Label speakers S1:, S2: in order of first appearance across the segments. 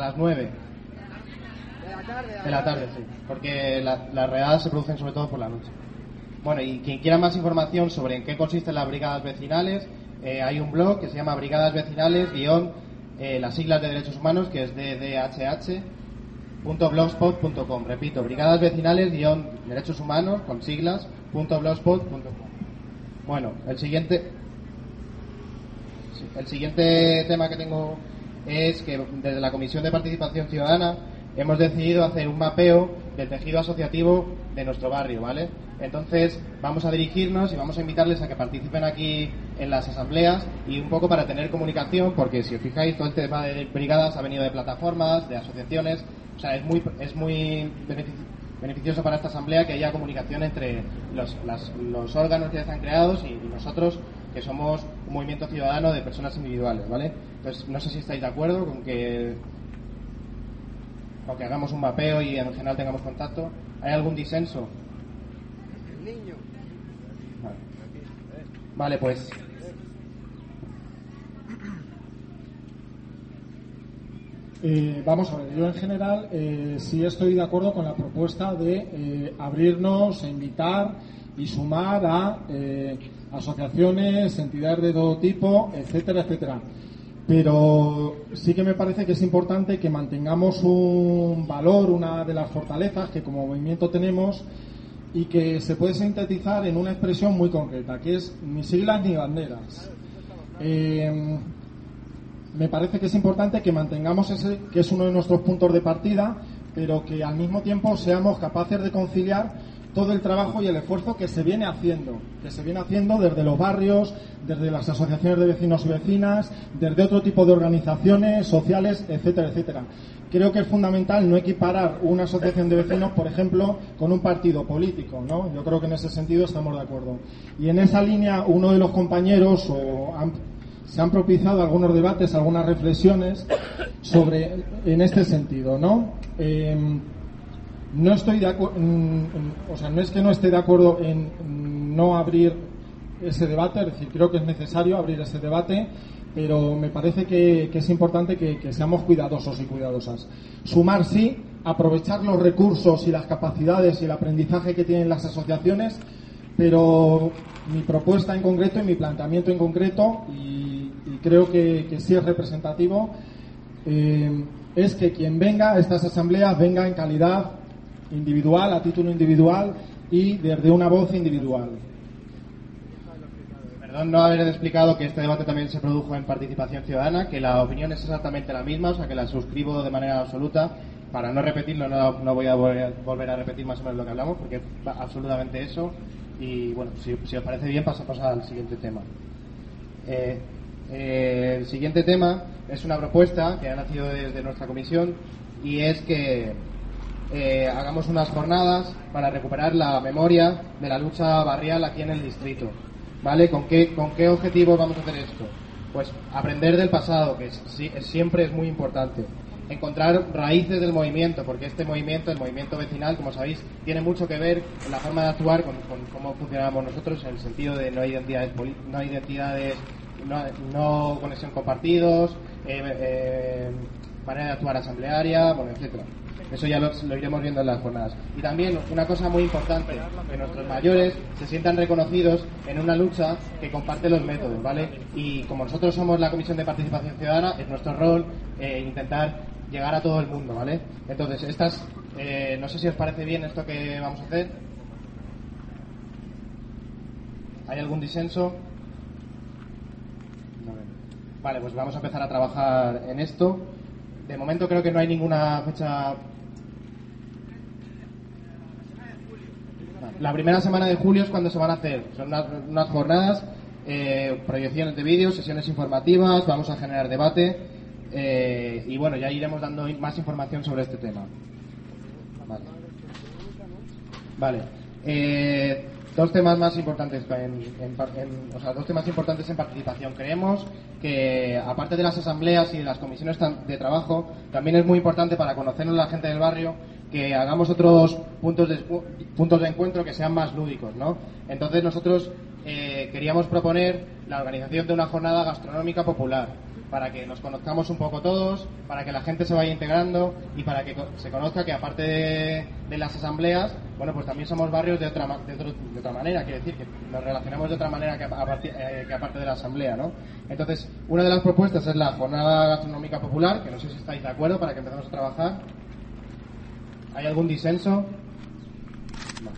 S1: las 9. De la tarde, sí. Porque las redadas se producen sobre todo por la noche. Bueno, y quien quiera más información sobre en qué consisten las brigadas vecinales, hay un blog que se llama Brigadas Vecinales las siglas de Derechos Humanos, que es ddhh.blogspot.com. Repito, Brigadas Vecinales Derechos Humanos con siglas .blogspot.com. Bueno, el siguiente tema que tengo es que desde la Comisión de Participación Ciudadana hemos decidido hacer un mapeo del tejido asociativo de nuestro barrio, ¿vale? Entonces vamos a dirigirnos y vamos a invitarles a que participen aquí en las asambleas y un poco para tener comunicación, porque si os fijáis todo el tema de brigadas ha venido de plataformas, de asociaciones, o sea, es muy beneficioso para esta asamblea que haya comunicación entre los órganos que ya están creados y nosotros, que somos un movimiento ciudadano de personas individuales, ¿vale? Entonces no sé si estáis de acuerdo con que hagamos un mapeo y en general tengamos contacto. ¿Hay algún disenso? Vale, pues
S2: vamos a ver, yo en general sí estoy de acuerdo con la propuesta de abrirnos, invitar y sumar a asociaciones, entidades de todo tipo, etcétera, etcétera. Pero sí que me parece que es importante que mantengamos un valor, una de las fortalezas que como movimiento tenemos y que se puede sintetizar en una expresión muy concreta, que es ni siglas ni banderas. Me parece que es importante que mantengamos ese, que es uno de nuestros puntos de partida, pero que al mismo tiempo seamos capaces de conciliar todo el trabajo y el esfuerzo que se viene haciendo desde los barrios, desde las asociaciones de vecinos y vecinas, desde otro tipo de organizaciones sociales, etcétera, etcétera. Creo que es fundamental no equiparar una asociación de vecinos, por ejemplo, con un partido político, ¿no? Yo creo que en ese sentido estamos de acuerdo. Y en esa línea, uno de los compañeros se han propiciado algunos debates, algunas reflexiones en este sentido, ¿no? No estoy de acuerdo, o sea, no es que no esté de acuerdo en no abrir ese debate, es decir, creo que es necesario abrir ese debate, pero me parece que es importante que seamos cuidadosos y cuidadosas. Sumar sí, aprovechar los recursos y las capacidades y el aprendizaje que tienen las asociaciones, pero mi propuesta en concreto y mi planteamiento en concreto, y creo que sí es representativo, es que quien venga a estas asambleas venga en calidad individual, a título individual y desde una voz individual.
S1: Perdón no haber explicado que este debate también se produjo en Participación Ciudadana, que la opinión es exactamente la misma, o sea que la suscribo de manera absoluta. Para no repetirlo, no voy a volver a repetir más o menos lo que hablamos, porque es absolutamente eso. Y bueno, si os parece bien, pasamos al siguiente tema. El siguiente tema es una propuesta que ha nacido desde nuestra comisión, y es que hagamos unas jornadas para recuperar la memoria de la lucha barrial aquí en el distrito, ¿vale? ¿Con qué objetivo vamos a hacer esto? Pues aprender del pasado, que siempre es muy importante. Encontrar raíces del movimiento, porque este movimiento, el movimiento vecinal, como sabéis, tiene mucho que ver en la forma de actuar con cómo funcionamos nosotros, en el sentido de no conexión con partidos, manera de actuar asamblearia, bueno, etcétera. Eso ya lo iremos viendo en las jornadas. Y también una cosa muy importante, que nuestros mayores se sientan reconocidos en una lucha que comparte los métodos, ¿vale? Y como nosotros somos la Comisión de Participación Ciudadana, es nuestro rol intentar llegar a todo el mundo, ¿vale? Entonces, no sé si os parece bien esto que vamos a hacer. ¿Hay algún disenso? Vale, pues vamos a empezar a trabajar en esto. De momento creo que no hay ninguna fecha. La primera semana de julio es cuando se van a hacer. Son unas jornadas, proyecciones de vídeos, sesiones informativas, vamos a generar debate y bueno, ya iremos dando más información sobre este tema. Vale. Dos temas más importantes dos temas importantes en participación. Creemos que aparte de las asambleas y de las comisiones de trabajo, también es muy importante para conocernos la gente del barrio que hagamos otros puntos de encuentro que sean más lúdicos, ¿no? Entonces nosotros queríamos proponer la organización de una jornada gastronómica popular. para que nos conozcamos un poco todos, para que la gente se vaya integrando y para que se conozca que aparte de las asambleas, bueno, pues también somos barrios de otra manera, quiere decir que nos relacionamos de otra manera que aparte de la asamblea, ¿no? Entonces, una de las propuestas es la jornada gastronómica popular, que no sé si estáis de acuerdo para que empecemos a trabajar. ¿Hay algún disenso? No.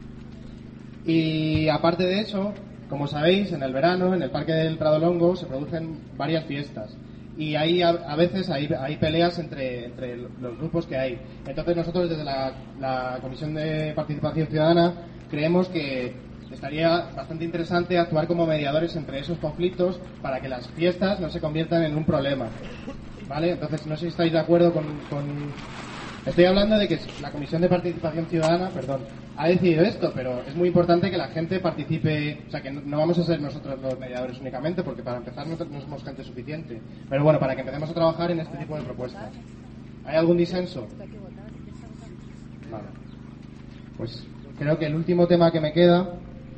S1: Y aparte de eso, como sabéis, en el verano, en el Parque del Prado Longo, se producen varias fiestas. Y ahí a veces hay peleas entre los grupos que hay. Entonces nosotros desde la Comisión de Participación Ciudadana creemos que estaría bastante interesante actuar como mediadores entre esos conflictos para que las fiestas no se conviertan en un problema. ¿Vale? Entonces no sé si estáis de acuerdo con... Estoy hablando de que la Comisión de Participación Ciudadana, ha decidido esto, pero es muy importante que la gente participe, o sea, que no vamos a ser nosotros los mediadores únicamente, porque para empezar no somos gente suficiente. Pero bueno, para que empecemos a trabajar en este tipo de propuestas. ¿Hay algún disenso? Vale. Pues creo que el último tema que me queda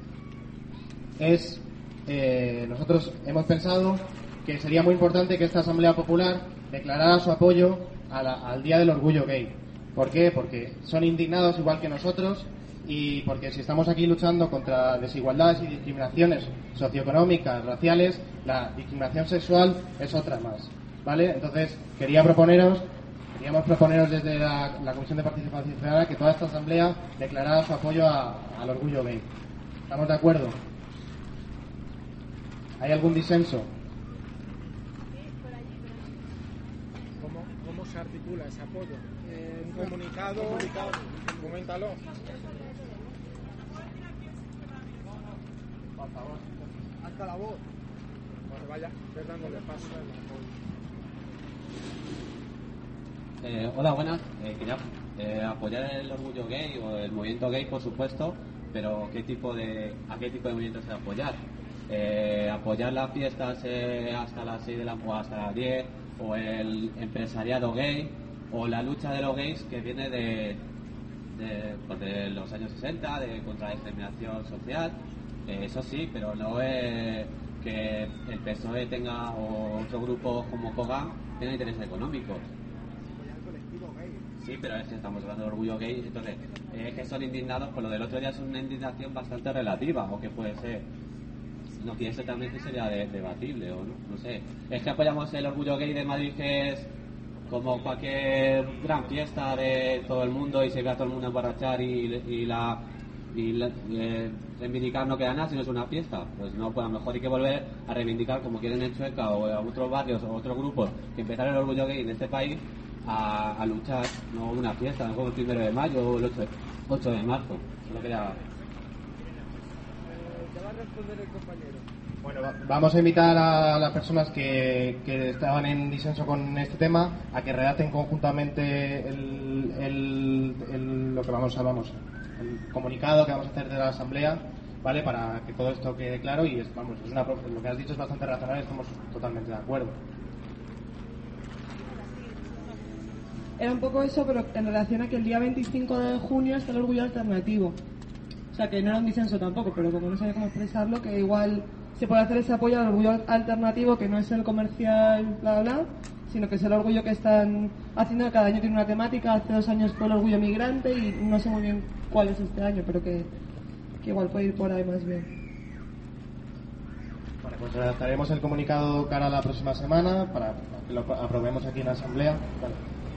S1: es, nosotros hemos pensado que sería muy importante que esta Asamblea Popular declarara su apoyo al Día del Orgullo Gay. ¿Por qué? Porque son indignados igual que nosotros y porque si estamos aquí luchando contra desigualdades y discriminaciones socioeconómicas, raciales, la discriminación sexual es otra más, ¿vale? Entonces queríamos proponeros desde la Comisión de Participación Ciudadana que toda esta asamblea declarara su apoyo al orgullo gay. ¿Estamos de acuerdo? ¿Hay algún disenso?
S2: ¿Cómo se articula ese apoyo? ¿Un comunicado? Coméntalo. Por favor, hasta la voz. Bueno, vaya, dándole paso al
S3: hola, buenas. Quería apoyar el orgullo gay o el movimiento gay, por supuesto, pero ¿a qué tipo de movimiento se va a apoyar? Apoyar las fiestas hasta las 6 o hasta las 10, o el empresariado gay, o la lucha de los gays que viene de los años 60, contra la discriminación social. Eso sí, pero no es que el PSOE tenga o otro grupo como Kogan tenga intereses económicos. Sí, pero es que estamos hablando de orgullo gay, entonces es que son indignados, pues lo del otro día es una indignación bastante relativa, o que puede ser, no quiere ser también que sería debatible, o no sé. Es que apoyamos el orgullo gay de Madrid, que es como cualquier gran fiesta de todo el mundo y se ve a todo el mundo emborrachar y reivindicar no queda nada si no es una fiesta. Pues no, pues a lo mejor hay que volver a reivindicar, como quieren en Chueca o a otros barrios o otros grupos que empezaron el orgullo gay en este país a luchar, no una fiesta, no como el 1 de mayo o el 8 de marzo. Solo quería...
S2: ¿Te va a responder el compañero?
S1: Bueno, vamos a invitar a las personas que estaban en disenso con este tema a que redacten conjuntamente el comunicado que vamos a hacer de la asamblea, ¿vale? Para que todo esto quede claro y lo que has dicho es bastante razonable, estamos totalmente de acuerdo.
S4: Era un poco eso, pero en relación a que el día 25 de junio está el orgullo alternativo. O sea, que no era un disenso tampoco, pero como no sabía cómo expresarlo, que igual se puede hacer ese apoyo al orgullo alternativo, que no es el comercial, bla, bla, sino que es el orgullo que están haciendo, cada año tiene una temática. Hace 2 años fue el orgullo migrante y no sé muy bien cuál es este año, pero que igual puede ir por ahí más bien.
S1: Vale, pues redactaremos el comunicado cara a la próxima semana para que lo aprobemos aquí en la asamblea. Vale.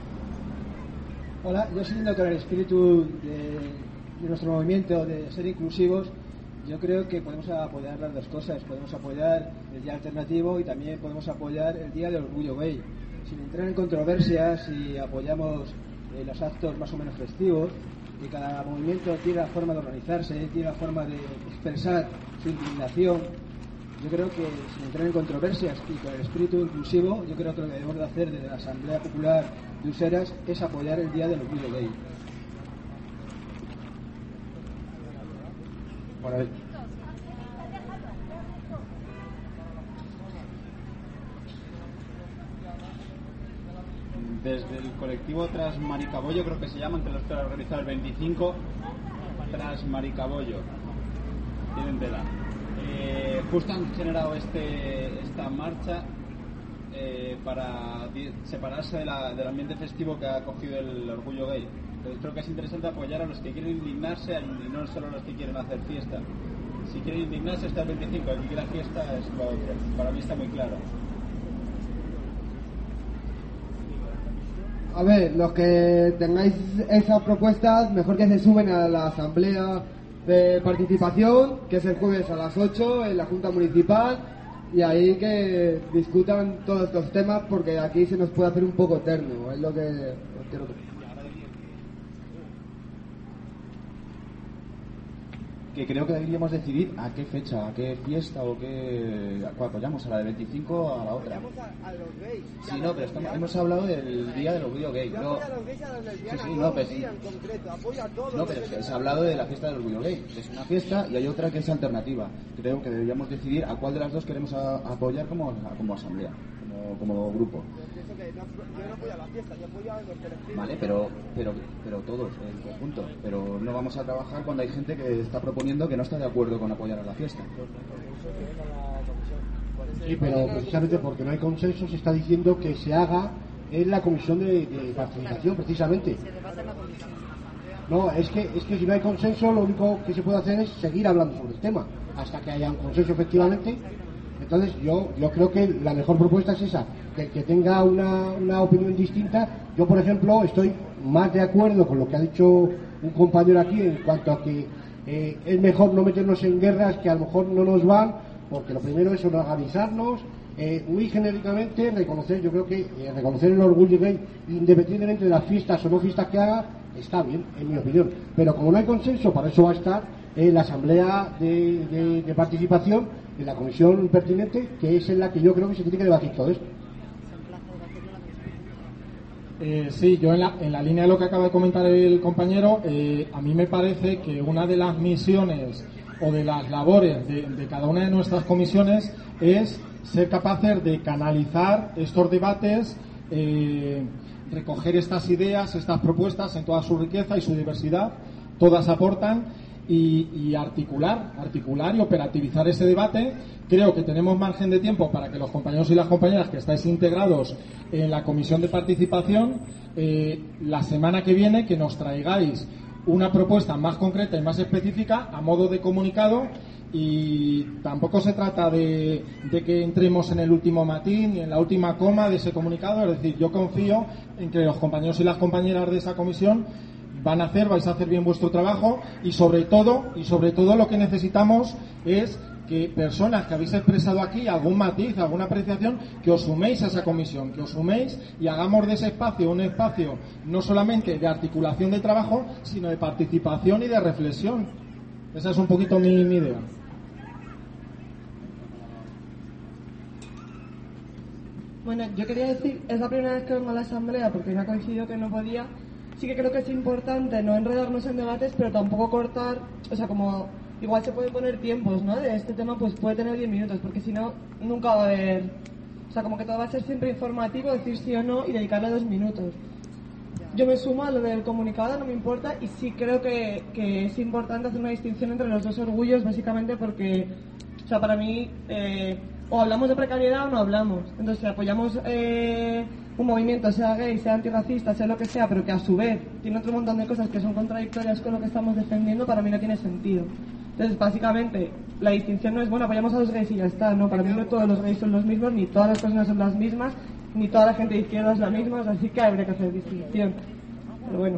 S5: Hola, yo siguiendo con el espíritu de nuestro movimiento de ser inclusivos, yo creo que podemos apoyar las dos cosas. Podemos apoyar el día alternativo y también podemos apoyar el día del orgullo gay. Sin entrar en controversias, si apoyamos los actos más o menos festivos, que cada movimiento tiene la forma de organizarse, tiene la forma de expresar su indignación. Yo creo que sin entrar en controversias y con el espíritu inclusivo, yo creo que lo que debemos de hacer desde la Asamblea Popular de Useras es apoyar el día del orgullo gay.
S1: Bueno,
S6: desde el colectivo Tras Maricabollo, creo que se llaman, que los que lo organizado el 25, Tras Maricabollo, tienen vela. Justo han generado esta marcha para separarse del ambiente festivo que ha cogido el orgullo gay. Entonces creo que es interesante apoyar a los que quieren indignarse y no solo a los que quieren hacer fiesta. Si quieren indignarse está el 25, el que quiera fiesta es lo otro. Para mí está muy claro.
S7: A ver, los que tengáis esas propuestas, mejor que se suben a la asamblea de participación, que es el jueves a las 8 en la Junta Municipal, y ahí que discutan todos estos temas, porque aquí se nos puede hacer un poco eterno, es lo que os quiero decir.
S8: Que creo que deberíamos decidir a qué fecha, a qué fiesta o qué apoyamos, a la de 25 o a la otra.
S7: A los gays.
S8: Sí, no, pero hemos hablado del día del orgullo gay.
S7: Yo apoyo a los gays y a las lesbianas,
S8: sí, no, pero,
S7: en concreto, apoyo a todos.
S8: No, pero es que se ha hablado de la fiesta del orgullo gay. Es una fiesta y hay otra que es alternativa. Creo que deberíamos decidir a cuál de las dos queremos apoyar como asamblea, como grupo.
S7: Yo no apoyo a la fiesta, yo apoyo a los colectivos.
S8: Vale, pero todos, en conjunto. Pero no vamos a trabajar cuando hay gente que está proponiendo que no está de acuerdo con apoyar a la fiesta.
S9: Sí, pero precisamente porque no hay consenso se está diciendo que se haga en la comisión de participación, precisamente. No, es que si no hay consenso lo único que se puede hacer es seguir hablando sobre el tema hasta que haya un consenso efectivamente. Entonces yo creo que la mejor propuesta es esa, que el que tenga una opinión distinta. Yo, por ejemplo, estoy más de acuerdo con lo que ha dicho un compañero aquí en cuanto a que es mejor no meternos en guerras que a lo mejor no nos van, porque lo primero es organizarnos, muy genéricamente reconocer, yo creo que reconocer el orgullo gay, independientemente de las fiestas o no fiestas que haga, está bien, en mi opinión. Pero como no hay consenso, para eso va a estar la asamblea de participación en la comisión pertinente, que es en la que yo creo que se tiene que debatir todo esto.
S2: Sí, yo en la línea de lo que acaba de comentar el compañero, a mí me parece que una de las misiones o de las labores de cada una de nuestras comisiones es ser capaces de canalizar estos debates, recoger estas ideas, estas propuestas en toda su riqueza y su diversidad, todas aportan, y articular y operativizar ese debate. Creo que tenemos margen de tiempo para que los compañeros y las compañeras que estáis integrados en la comisión de participación, la semana que viene, que nos traigáis una propuesta más concreta y más específica a modo de comunicado. Y tampoco se trata de que entremos en el último matín ni en la última coma de ese comunicado. Es decir, yo confío en que los compañeros y las compañeras de esa comisión vais a hacer bien vuestro trabajo, y sobre todo lo que necesitamos es que personas que habéis expresado aquí algún matiz, alguna apreciación, que os suméis a esa comisión, que os suméis y hagamos de ese espacio un espacio no solamente de articulación de trabajo, sino de participación y de reflexión. Esa es un poquito mi idea.
S4: Bueno, yo quería decir, es la primera vez que vengo a la asamblea porque me ha coincidido que no podía. Sí que creo que es importante no enredarnos en debates, pero tampoco cortar, o sea, como igual se pueden poner tiempos, ¿no? De este tema pues puede tener 10 minutos, porque si no, nunca va a haber, o sea, como que todo va a ser siempre informativo, decir sí o no y dedicarle 2 minutos. Yo me sumo a lo del comunicado, no me importa, y sí creo que es importante hacer una distinción entre los dos orgullos, básicamente porque, o sea, para mí, o hablamos de precariedad o no hablamos. Entonces, si apoyamos un movimiento, sea gay, sea antirracista, sea lo que sea, pero que a su vez tiene otro montón de cosas que son contradictorias con lo que estamos defendiendo, para mí no tiene sentido. Entonces, básicamente, la distinción no es, bueno, apoyamos a los gays y ya está, no, para mí no todos los gays son los mismos, ni todas las personas son las mismas, ni toda la gente de izquierda es la misma, así que habría que hacer distinción. Pero bueno.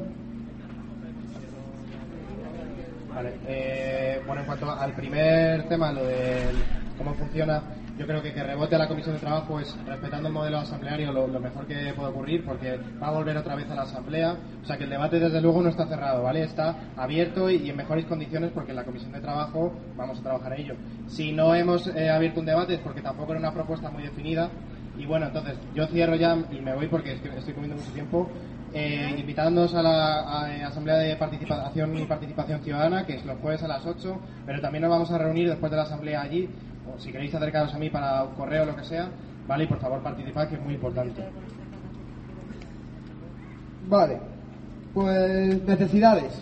S1: Vale, bueno, en cuanto al primer tema, lo de cómo funciona, yo creo que rebote a la comisión de trabajo es, respetando el modelo asambleario, lo mejor que puede ocurrir, porque va a volver otra vez a la asamblea. O sea que el debate desde luego no está cerrado, ¿vale? Está abierto y en mejores condiciones, porque en la comisión de trabajo vamos a trabajar en ello. Si no hemos abierto un debate es porque tampoco era una propuesta muy definida. Y bueno, entonces yo cierro ya y me voy porque estoy comiendo mucho tiempo. Invitándonos a la Asamblea de Participación y Participación Ciudadana, que es los jueves a las 8, pero también nos vamos a reunir después de la Asamblea allí, o si queréis acercaros a mí para un correo o lo que sea, ¿vale? Y por favor participad, que es muy importante.
S7: Vale, pues necesidades.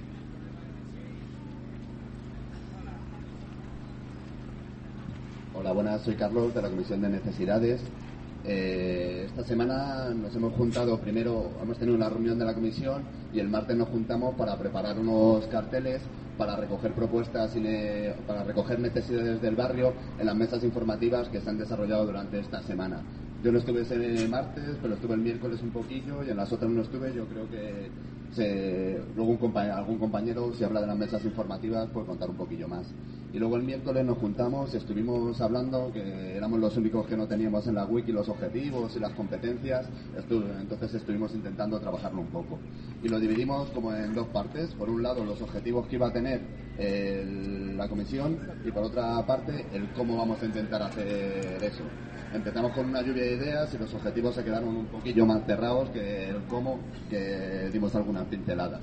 S10: Hola, buenas, soy Carlos de la Comisión de Necesidades. Esta semana nos hemos juntado, primero hemos tenido una reunión de la comisión y el martes nos juntamos para preparar unos carteles para recoger propuestas, para recoger necesidades del barrio en las mesas informativas que se han desarrollado durante esta semana. Yo no estuve ese martes, pero estuve el miércoles un poquillo y en las otras no estuve. Yo creo que luego algún compañero, si habla de las mesas informativas, puede contar un poquillo más. Y luego el miércoles nos juntamos, estuvimos hablando que éramos los únicos que no teníamos en la wiki los objetivos y las competencias, entonces estuvimos intentando trabajarlo un poco. Y lo dividimos como en dos partes. Por un lado, los objetivos que iba a tener la comisión y por otra parte, el cómo vamos a intentar hacer eso. Empezamos con una lluvia de ideas y los objetivos se quedaron un poquillo más cerrados que el cómo, que dimos algunas pinceladas.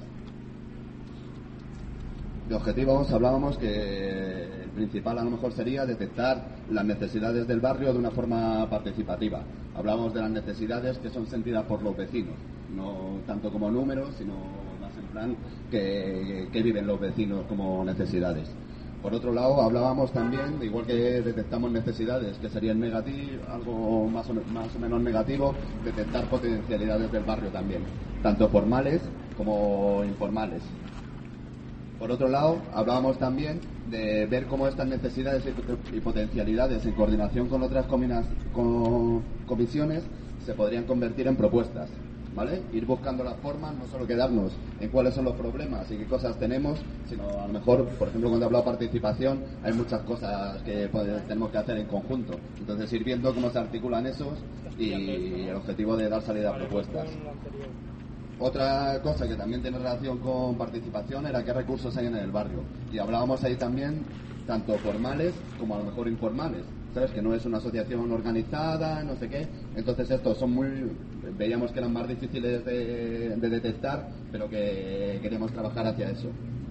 S10: De objetivos hablábamos que el principal a lo mejor sería detectar las necesidades del barrio de una forma participativa. Hablábamos de las necesidades que son sentidas por los vecinos, no tanto como números, sino más en plan que viven los vecinos como necesidades. Por otro lado, hablábamos también, igual que detectamos necesidades, que sería algo más o menos negativo, detectar potencialidades del barrio también, tanto formales como informales. Por otro lado, hablábamos también de ver cómo estas necesidades y potencialidades, en coordinación con otras comisiones, se podrían convertir en propuestas, ¿vale? Ir buscando las formas, no solo quedarnos en cuáles son los problemas y qué cosas tenemos, sino a lo mejor, por ejemplo, cuando he hablado de participación, hay muchas cosas que tenemos que hacer en conjunto. Entonces, ir viendo cómo se articulan esos y el objetivo de dar salida a propuestas. Otra cosa que también tiene relación con participación era qué recursos hay en el barrio. Y hablábamos ahí también, tanto formales como a lo mejor informales. ¿Sabes? Que no es una asociación organizada, no sé qué. Entonces estos veíamos que eran más difíciles de detectar, pero que queríamos trabajar hacia eso.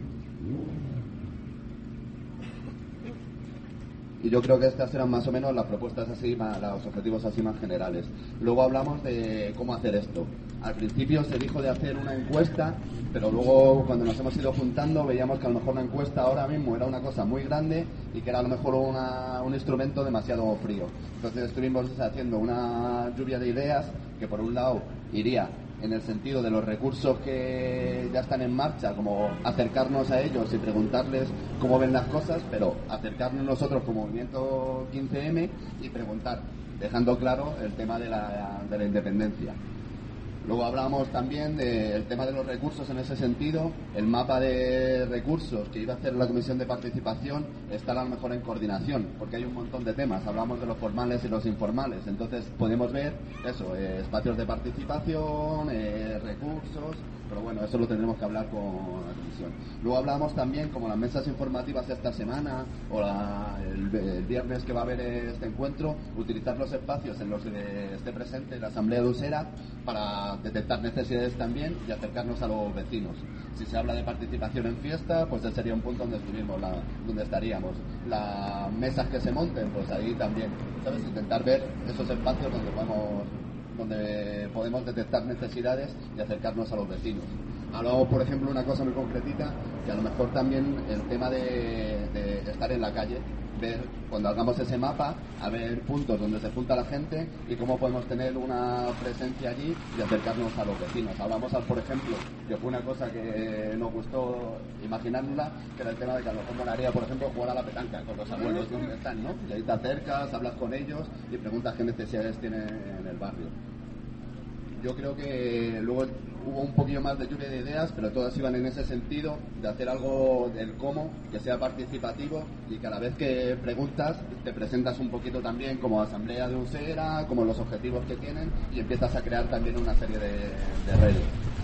S10: Y yo creo que estas eran más o menos las propuestas así, los objetivos así más generales. Luego hablamos de cómo hacer esto. Al principio se dijo de hacer una encuesta, pero luego cuando nos hemos ido juntando veíamos que a lo mejor una encuesta ahora mismo era una cosa muy grande y que era a lo mejor un instrumento demasiado frío. Entonces estuvimos haciendo una lluvia de ideas que por un lado iría en el sentido de los recursos que ya están en marcha, como acercarnos a ellos y preguntarles cómo ven las cosas, pero acercarnos nosotros como Movimiento 15M y preguntar, dejando claro el tema de la independencia. Luego hablábamos también del tema de los recursos en ese sentido. El mapa de recursos que iba a hacer la Comisión de Participación está a lo mejor en coordinación, porque hay un montón de temas. Hablamos de los formales y los informales. Entonces podemos ver eso, espacios de participación, recursos, pero bueno, eso lo tendremos que hablar con la Comisión. Luego hablamos también, como las mesas informativas esta semana o el viernes que va a haber este encuentro, utilizar los espacios en los que esté presente la Asamblea de Usera para detectar necesidades también y acercarnos a los vecinos. Si se habla de participación en fiesta, pues ese sería un punto donde estaríamos. Las mesas que se monten, pues ahí también, ¿sabes? Intentar ver esos espacios donde podemos detectar necesidades y acercarnos a los vecinos. Hablamos, por ejemplo, una cosa muy concretita, que a lo mejor también el tema de estar en la calle, ver cuando hagamos ese mapa, a ver puntos donde se junta la gente y cómo podemos tener una presencia allí y acercarnos a los vecinos. Hablamos, por ejemplo, que fue una cosa que nos gustó imaginárnosla, que era el tema de que a lo mejor molaría, por ejemplo, jugar a la petanca con los abuelos donde están, ¿no? Y ahí te acercas, hablas con ellos y preguntas qué necesidades tienen en el barrio. Yo creo que luego hubo un poquillo más de lluvia de ideas, pero todas iban en ese sentido, de hacer algo del cómo, que sea participativo y que a la vez que preguntas, te presentas un poquito también como asamblea de Usera, como los objetivos que tienen y empiezas a crear también una serie de redes.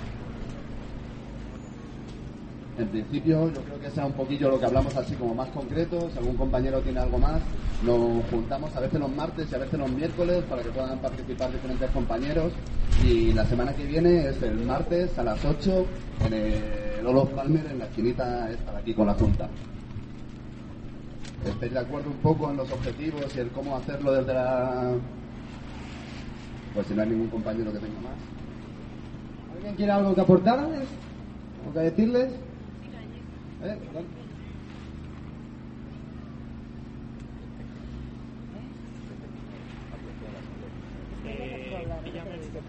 S10: En principio, yo creo que será un poquillo lo que hablamos así como más concreto. Si algún compañero tiene algo más, nos juntamos a veces los martes y a veces los miércoles para que puedan participar diferentes compañeros. Y la semana que viene es el martes a las 8 en el Olof Palmer, en la esquinita esta de aquí con la Junta. ¿Estáis de acuerdo un poco en los objetivos y el cómo hacerlo desde la...? Pues si no hay ningún compañero que tenga más.
S5: ¿Alguien quiere algo que aportarles? ¿O que decirles?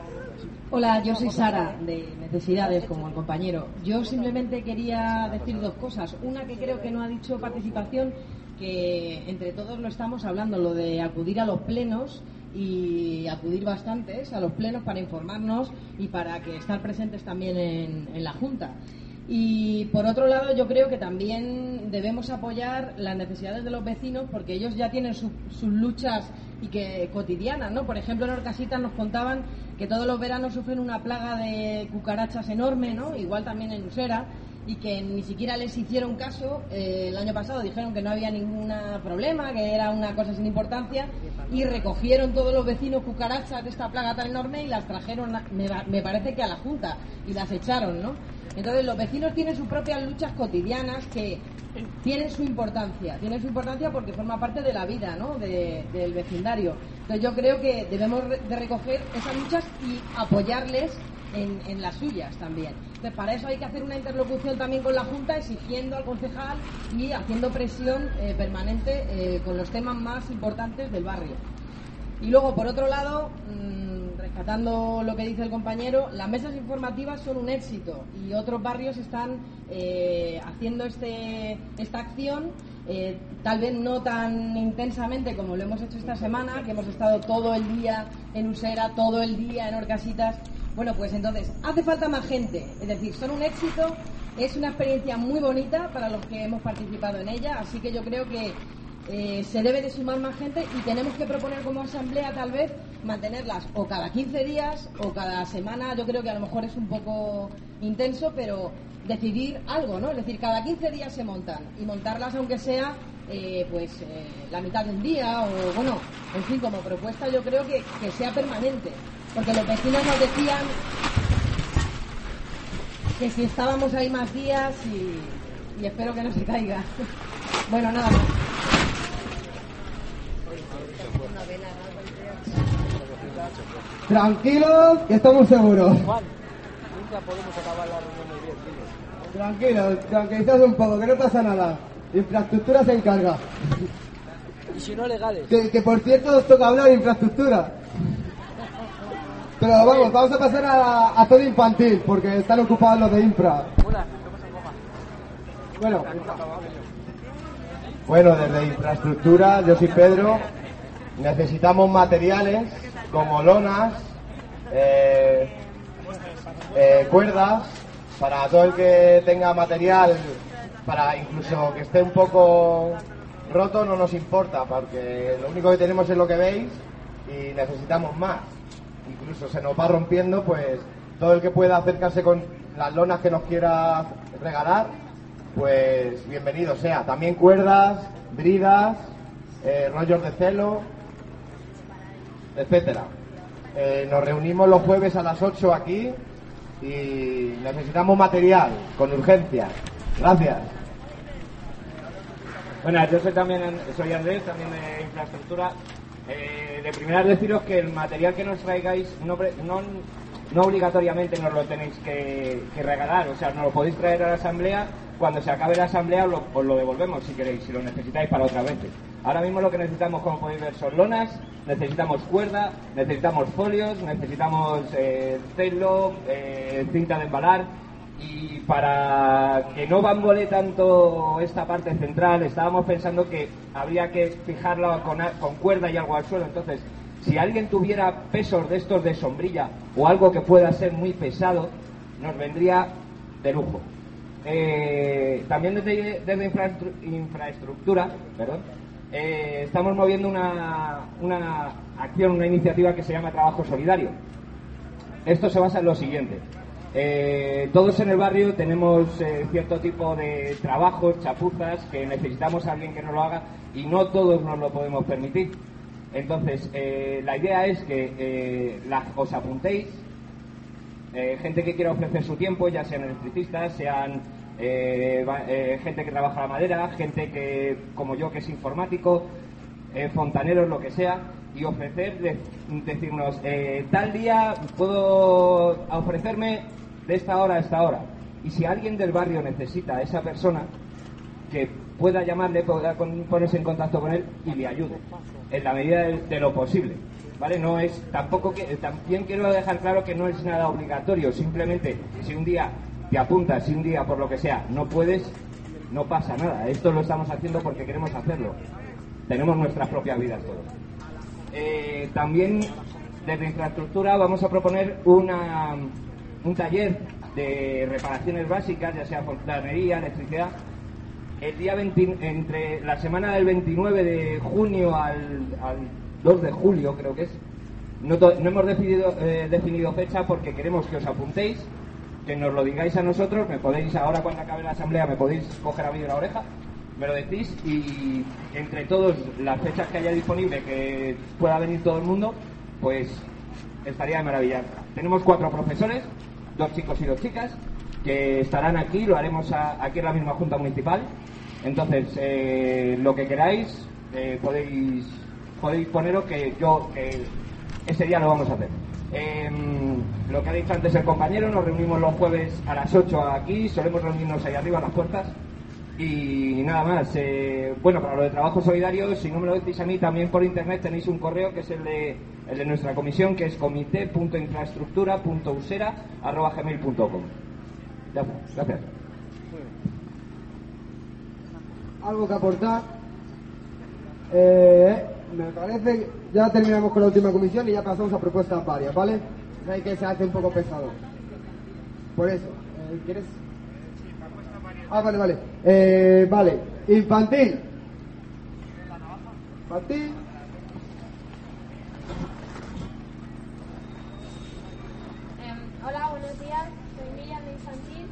S11: Hola, yo soy Sara, de Necesidades, como el compañero. Yo simplemente quería decir dos cosas. Una que creo que no ha dicho Participación, que entre todos lo estamos hablando, lo de acudir a los plenos y acudir bastantes a los plenos para informarnos y para que estar presentes también en la Junta. Y por otro lado, yo creo que también debemos apoyar las necesidades de los vecinos, porque ellos ya tienen sus luchas y que cotidianas, ¿no? Por ejemplo, en Orcasitas nos contaban que todos los veranos sufren una plaga de cucarachas enorme, ¿no? Igual también en Usera, y que ni siquiera les hicieron caso. El año pasado dijeron que no había ningún problema, que era una cosa sin importancia, y recogieron todos los vecinos cucarachas de esta plaga tan enorme y las trajeron, me parece que a la Junta, y las echaron, ¿no? Entonces los vecinos tienen sus propias luchas cotidianas que tienen su importancia porque forma parte de la vida, ¿no? Del vecindario. Entonces yo creo que debemos de recoger esas luchas y apoyarles en las suyas también. Entonces para eso hay que hacer una interlocución también con la Junta, exigiendo al concejal y haciendo presión permanente con los temas más importantes del barrio. Y luego, por otro lado, rescatando lo que dice el compañero, las mesas informativas son un éxito y otros barrios están haciendo esta acción, tal vez no tan intensamente como lo hemos hecho esta semana, que hemos estado todo el día en Usera, todo el día en Orcasitas. Bueno, pues entonces, hace falta más gente, es decir, son un éxito, es una experiencia muy bonita para los que hemos participado en ella, así que yo creo que se debe de sumar más gente y tenemos que proponer como asamblea tal vez mantenerlas o cada 15 días o cada semana. Yo creo que a lo mejor es un poco intenso, pero decidir algo, ¿no? Es decir, cada 15 días se montan y montarlas aunque sea la mitad de un día o bueno, en fin, como propuesta yo creo que sea permanente, porque los vecinos nos decían que si estábamos ahí más días y espero que no se caiga. Bueno, nada más.
S7: Tranquilos, que estamos seguros.
S12: Juan, nunca podemos acabar la reunión muy bien, tío.
S7: Tranquilos, tranquilizaos un poco, que no pasa nada. Infraestructura se encarga.
S12: Y si no, legales.
S7: Que por cierto os toca hablar de infraestructura. Pero vamos a pasar a todo infantil, porque están ocupados los de infra.
S1: Bueno, desde infraestructura, yo soy Pedro. Necesitamos materiales como lonas, cuerdas, para todo el que tenga material, para incluso que esté un poco roto no nos importa, porque lo único que tenemos es lo que veis y necesitamos más. Incluso se nos va rompiendo, pues todo el que pueda acercarse con las lonas que nos quiera regalar, pues bienvenido sea. También cuerdas, bridas, rollos de celo, etcétera. Nos reunimos los jueves a las 8 aquí y necesitamos material con urgencia. Gracias.
S13: Bueno, yo soy Andrés, también de infraestructura. De primera deciros que el material que nos traigáis no obligatoriamente nos lo tenéis que regalar, o sea, nos lo podéis traer a la asamblea. Cuando se acabe la asamblea os lo devolvemos si queréis, si lo necesitáis para otra vez. Ahora mismo lo que necesitamos, como podéis ver, son lonas, necesitamos cuerda, necesitamos folios, necesitamos celo, cinta de embalar. Y para que no bambole tanto esta parte central, estábamos pensando que habría que fijarla con cuerda y algo al suelo. Entonces, si alguien tuviera pesos de estos de sombrilla o algo que pueda ser muy pesado, nos vendría de lujo. También desde infraestructura, estamos moviendo una acción, una iniciativa que se llama Trabajo Solidario. Esto se basa en lo siguiente. Todos en el barrio tenemos cierto tipo de trabajos, chapuzas, que necesitamos a alguien que nos lo haga y no todos nos lo podemos permitir. Entonces, la idea es que os apuntéis, gente que quiera ofrecer su tiempo, ya sean electricistas, sean gente que trabaja la madera, gente que, como yo, que es informático, fontaneros, lo que sea, y ofrecer, decirnos, tal día puedo ofrecerme de esta hora a esta hora. Y si alguien del barrio necesita a esa persona, que pueda llamarle, pueda ponerse en contacto con él y le ayude, en la medida de lo posible. ¿vale? No es, tampoco que, también quiero dejar claro que no es nada obligatorio, simplemente si un día te apuntas, si un día por lo que sea no puedes, no pasa nada. Esto lo estamos haciendo porque queremos hacerlo. Tenemos nuestras propias vidas todos. También desde infraestructura vamos a proponer un taller de reparaciones básicas, ya sea fontanería, electricidad, el día entre la semana del 29 de junio al 2 de julio, creo que es. No hemos definido fecha porque queremos que os apuntéis, que nos lo digáis a nosotros. Me podéis, ahora cuando acabe la asamblea, me podéis coger a mí de la oreja, me lo decís, y entre todos las fechas que haya disponible, que pueda venir todo el mundo, pues estaría de maravilla. Tenemos 4 profesores, 2 chicos y 2 chicas, que estarán aquí, lo haremos aquí en la misma Junta Municipal. Entonces, lo que queráis, podéis poneros que ese día lo vamos a hacer. Lo que ha dicho antes el compañero, nos reunimos los jueves a las 8 aquí, solemos reunirnos ahí arriba a las puertas. Y nada más. Bueno, para lo de trabajo solidario, si no me lo decís a mí, también por internet tenéis un correo que es el de nuestra comisión, que es comité.infraestructura.usera@gmail.com. Ya está, gracias.
S7: ¿Algo que aportar? Me parece que ya terminamos con la última comisión y ya pasamos a propuestas varias, ¿vale? Hay que se hace un poco pesado. Por eso, ¿quieres? Vale. Vale. Infantil.
S14: Hola, buenos días. Soy Miriam de Infantil.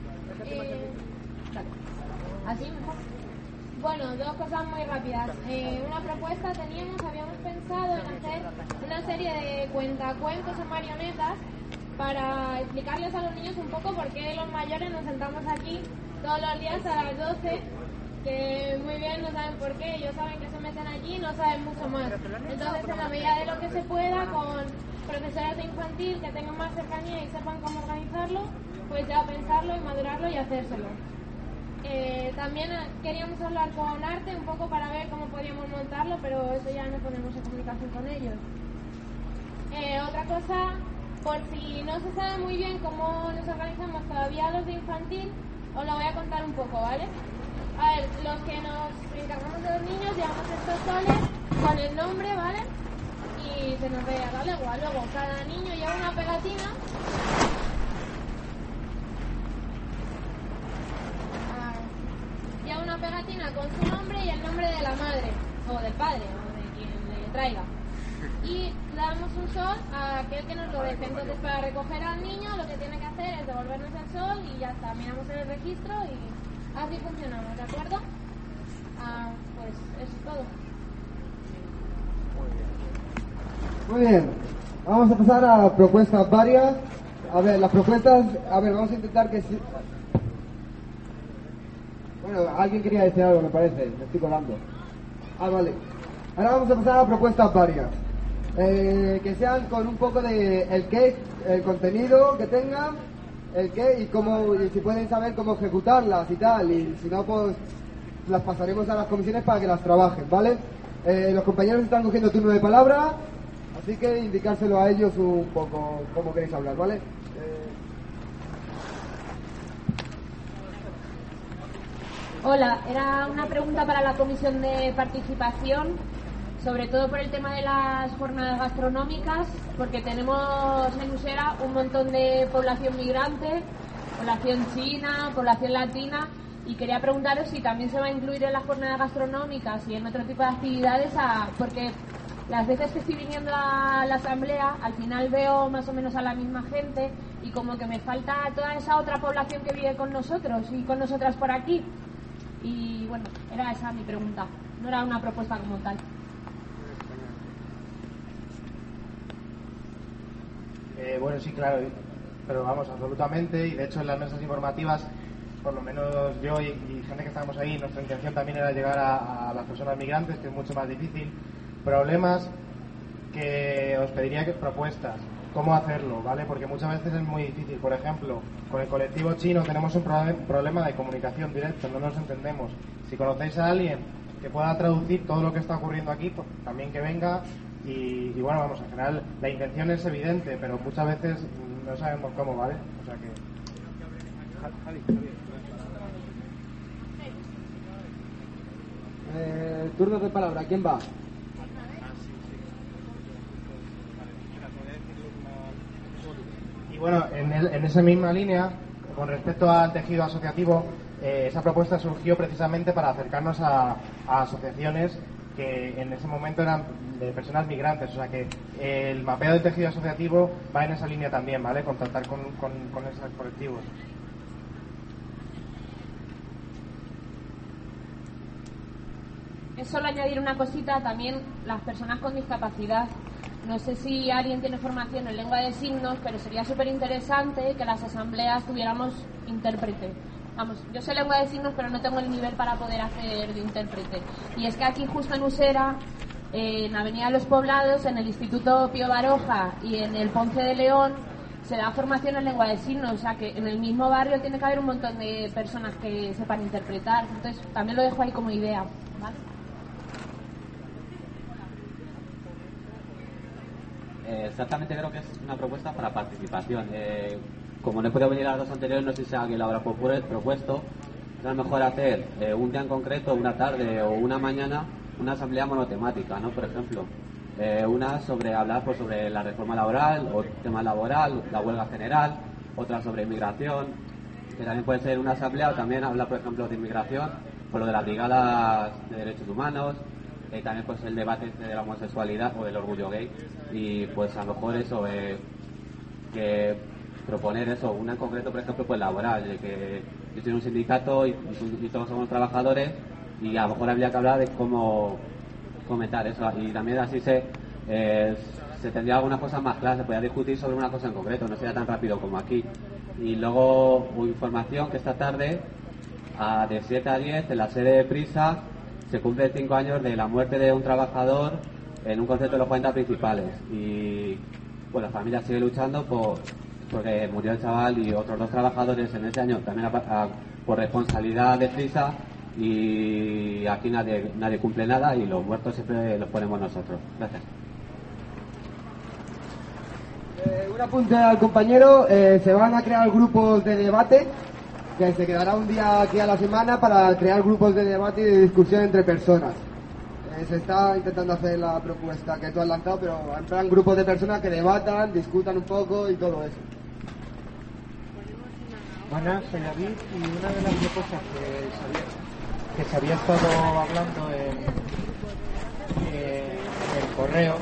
S14: ¿Así mejor? Bueno, 2 cosas muy rápidas. Una propuesta habíamos pensado en hacer una serie de cuentacuentos o marionetas para explicarles a los niños un poco por qué los mayores nos sentamos aquí todos los días a las 12, que muy bien no saben por qué, ellos saben que se meten allí y no saben mucho más. Entonces, en la medida de lo que se pueda, con profesores de infantil que tengan más cercanía y sepan cómo organizarlo, pues ya pensarlo y madurarlo y hacérselo. También queríamos hablar con Arte un poco para ver cómo podíamos montarlo, pero eso ya nos ponemos en comunicación con ellos. Otra cosa, por si no se sabe muy bien cómo nos organizamos todavía los de infantil, os lo voy a contar un poco, ¿vale? A ver, los que nos encargamos de los niños llevamos estos soles con el nombre, ¿vale? Y se nos ve a la legua. Luego, cada niño lleva una pegatina. Lleva una pegatina con su nombre y el nombre de la madre, o del padre, o de quien le traiga. Y le damos un sol a aquel que nos lo deje. Entonces, para recoger al niño, lo que tiene que hacer es devolvernos el sol y ya está. Miramos en el registro y así funcionamos, ¿de acuerdo? Pues eso es todo.
S7: Muy bien. Vamos a pasar a propuestas varias. A ver, las propuestas... A ver, vamos a intentar que... Bueno, alguien quería decir algo, me parece. Me estoy colando. Vale. Ahora vamos a pasar a propuestas varias. Que sean con un poco de el qué, el contenido que tengan, el qué y cómo, y si pueden saber cómo ejecutarlas y tal, y si no, pues las pasaremos a las comisiones para que las trabajen, ¿vale? Los compañeros están cogiendo turno de palabra, así que indicárselo a ellos un poco cómo queréis hablar, ¿vale?
S11: Hola, era una pregunta para la comisión de participación, sobre todo por el tema de las jornadas gastronómicas, porque tenemos en Usera un montón de población migrante, población china, población latina, y quería preguntaros si también se va a incluir en las jornadas gastronómicas y en otro tipo de actividades, porque las veces que estoy viniendo a la asamblea, al final veo más o menos a la misma gente y como que me falta toda esa otra población que vive con nosotros y con nosotras por aquí. Y bueno, era esa mi pregunta, no era una propuesta como tal.
S1: Bueno, sí, claro, pero vamos, absolutamente, y de hecho en las mesas informativas, por lo menos yo y gente que estábamos ahí, nuestra intención también era llegar a las personas migrantes, que es mucho más difícil. Problemas que os pediría que propuestas, cómo hacerlo, ¿vale? Porque muchas veces es muy difícil. Por ejemplo, con el colectivo chino tenemos un problema de comunicación directa, no nos entendemos. Si conocéis a alguien que pueda traducir todo lo que está ocurriendo aquí, pues también que venga Y bueno, vamos, en general la intención es evidente, pero muchas veces no sabemos cómo, ¿vale? O sea que...
S7: Turno de palabra, ¿quién va?
S1: Y bueno, en esa misma línea, con respecto al tejido asociativo, esa propuesta surgió precisamente para acercarnos a asociaciones que en ese momento eran de personas migrantes, o sea que el mapeo del tejido asociativo va en esa línea también, ¿vale? Contactar con esos colectivos.
S14: Es solo añadir una cosita, también las personas con discapacidad. No sé si alguien tiene formación en lengua de signos, pero sería súper interesante que las asambleas tuviéramos intérprete. Vamos, yo sé lengua de signos, pero no tengo el nivel para poder hacer de intérprete. Y es que aquí justo en Usera, en Avenida de los Poblados, en el Instituto Pío Baroja y en el Ponce de León, se da formación en lengua de signos. O sea que en el mismo barrio tiene que haber un montón de personas que sepan interpretar. Entonces también lo dejo ahí como idea, ¿vale?
S3: Exactamente, creo que es una propuesta para participación. Como no he podido venir a las dos anteriores, no sé si alguien lo habrá propuesto. Es a lo mejor hacer un día en concreto, una tarde o una mañana, una asamblea monotemática, ¿no? Por ejemplo, una sobre hablar pues, sobre la reforma laboral o tema laboral, la huelga general, otra sobre inmigración, que también puede ser una asamblea, o también hablar, por ejemplo, de inmigración, por lo de las brigadas de derechos humanos. También pues el debate de la homosexualidad o del orgullo gay, y pues a lo mejor eso, que proponer eso, una en concreto, por ejemplo, pues laboral, de que yo estoy en un sindicato y todos somos trabajadores, y a lo mejor habría que hablar de cómo comentar eso, y también así se tendría algunas cosas más claras, se podría discutir sobre una cosa en concreto, no sería tan rápido como aquí. Y luego información que esta tarde de 7 a 10 en la sede de Prisa se cumplen 5 años de la muerte de un trabajador en un concepto de los 40 principales, y pues la familia sigue luchando porque murió el chaval y otros 2 trabajadores en ese año también por responsabilidad de Prisa, y aquí nadie cumple nada y los muertos siempre los ponemos nosotros. Gracias.
S7: Un apunte al compañero, se van a crear grupos de debate, que se quedará un día aquí a la semana para crear grupos de debate y de discusión entre personas. Se está intentando hacer la propuesta que tú has lanzado, pero en plan grupos de personas que debatan, discutan un poco y todo eso.
S15: Buenas, soy David, y una de las propuestas que se había estado hablando en el correo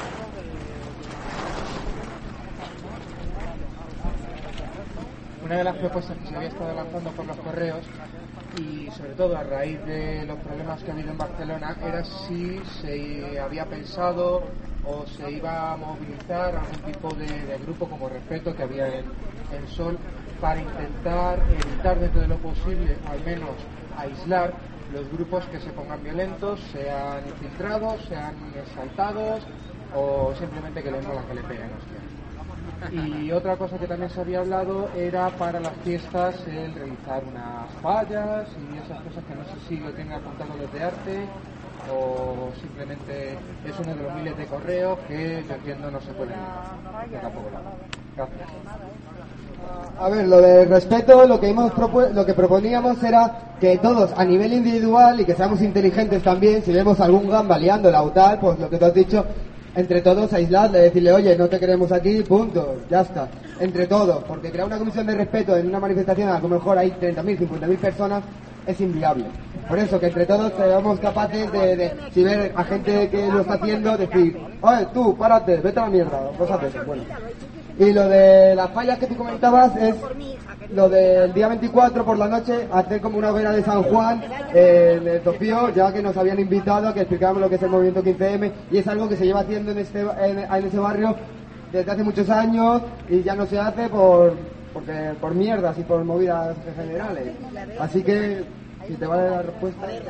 S15: una de las propuestas que se había estado lanzando por los correos, y sobre todo a raíz de los problemas que ha habido en Barcelona, era si se había pensado o se iba a movilizar algún tipo de grupo como Respeto que había en Sol, para intentar evitar dentro de lo posible, al menos aislar los grupos que se pongan violentos, sean infiltrados, sean exaltados o simplemente que les mola que le peguen, hostia. Y otra cosa que también se había hablado era para las fiestas el realizar unas fallas y esas cosas que no sé si lo tienen apuntado los de arte o simplemente es uno de los miles de correos que yo entiendo no se pueden dejar tampoco lado. Gracias.
S7: A ver, lo de Respeto, lo que proponíamos era que todos a nivel individual y que seamos inteligentes también, si vemos algún gamba liándola o tal, pues lo que tú has dicho, entre todos aislarle, decirle, oye, no te queremos aquí, punto, ya está, entre todos, porque crear una comisión de respeto en una manifestación a lo mejor hay 30.000, 50.000 personas es inviable. Por eso que entre todos seamos capaces de si ver a gente que lo está haciendo, decir, oye, tú, párate, vete a la mierda, cosas de eso, bueno. Y lo de las fallas que tú comentabas es lo del día 24 por la noche, hacer como una hoguera de San Juan en el Tofío, ya que nos habían invitado a que explicáramos lo que es el movimiento 15M, y es algo que se lleva haciendo en ese barrio desde hace muchos años y ya no se hace por mierdas y por movidas generales. Así que, si te vale la respuesta...
S16: Vale,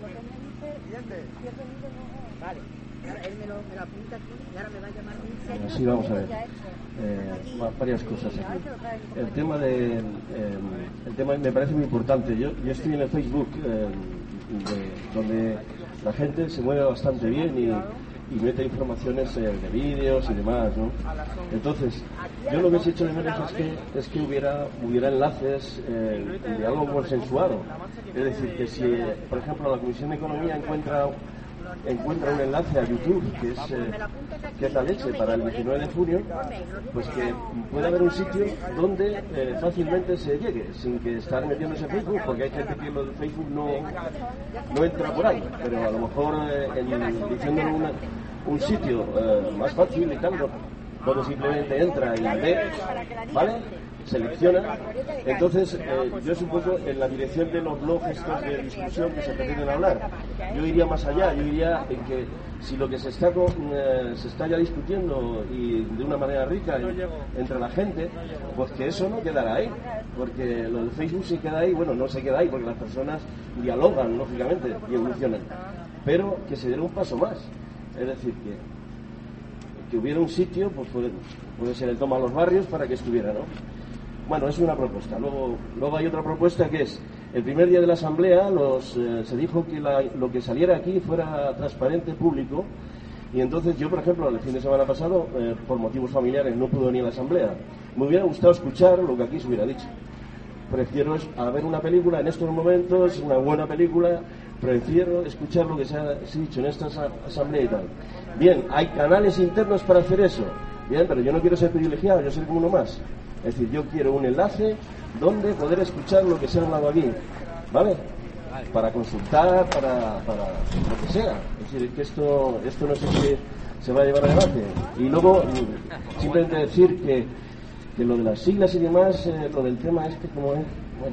S16: él me lo apunta aquí y ahora me va a llamar.
S17: Sí, vamos a ver. Varias cosas aquí. El tema me parece muy importante. Yo estoy en el Facebook donde la gente se mueve bastante bien y mete informaciones de vídeos y demás, ¿no? Entonces, yo lo que he hecho de menos es que hubiera enlaces de algo consensuado. Es decir, que si, por ejemplo, la Comisión de Economía encuentra un enlace a YouTube que es la leche para el 19 de junio, pues que puede haber un sitio donde fácilmente se llegue sin que estar metiéndose en Facebook, porque hay gente que lo de Facebook no entra por ahí, pero a lo mejor diciéndole un sitio más fácil y tal, cuando simplemente entra y ve, ¿vale? Selecciona. Entonces, yo es un poco en la dirección de los blogs estos de discusión que se pretenden hablar. Yo iría más allá, yo iría en que si lo que se está ya discutiendo y de una manera rica entre la gente, pues que eso no quedará ahí, porque lo de Facebook se queda ahí, bueno, no se queda ahí porque las personas dialogan, lógicamente, y evolucionan, pero que se diera un paso más, es decir, que hubiera un sitio, pues puede ser el Toma a los Barrios para que estuviera, ¿no? Bueno, es una propuesta. Luego hay otra propuesta que es, el primer día de la asamblea se dijo que lo que saliera aquí fuera transparente, público, y entonces yo, por ejemplo, el fin de semana pasado, por motivos familiares, no pude venir a la asamblea. Me hubiera gustado escuchar lo que aquí se hubiera dicho. Prefiero ver una película en estos momentos, una buena película, prefiero escuchar lo que se ha dicho en esta asamblea y tal. Bien, hay canales internos para hacer eso. Bien, pero yo no quiero ser privilegiado, yo soy como uno más. Es decir, yo quiero un enlace donde poder escuchar lo que se ha hablado aquí, ¿vale? Para consultar, para lo que sea. Es decir, que esto no sé si se va a llevar a debate. Y luego, simplemente decir que lo de las siglas y demás, lo del tema como es, bueno.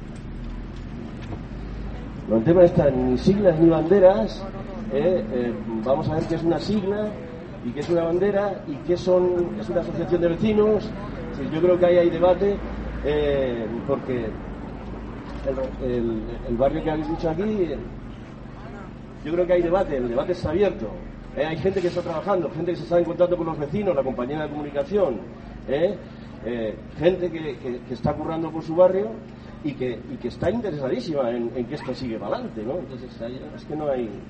S17: Lo del tema está ni siglas ni banderas, vamos a ver qué es una sigla y qué es una bandera y qué es una asociación de vecinos. Yo creo que ahí hay debate, porque el barrio que habéis dicho aquí, yo creo que hay debate, el debate está abierto. Hay gente que está trabajando, gente que se está encontrando con los vecinos, la compañía de comunicación, gente que está currando por su barrio y que está interesadísima en que esto siga para adelante, ¿no? Entonces, es que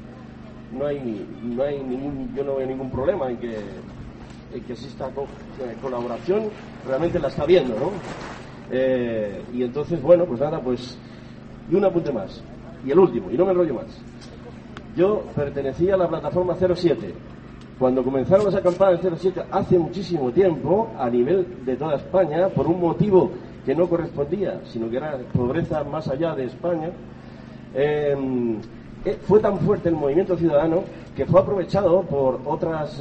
S17: yo no veo ningún problema en que exista colaboración, realmente la está viendo, ¿no? Y entonces, bueno, pues nada, y un apunte más, y el último, y no me enrollo más. Yo pertenecía a la plataforma 07. Cuando comenzaron las acampadas del 07 hace muchísimo tiempo, a nivel de toda España, por un motivo que no correspondía, sino que era pobreza más allá de España, fue tan fuerte el movimiento ciudadano que fue aprovechado por otras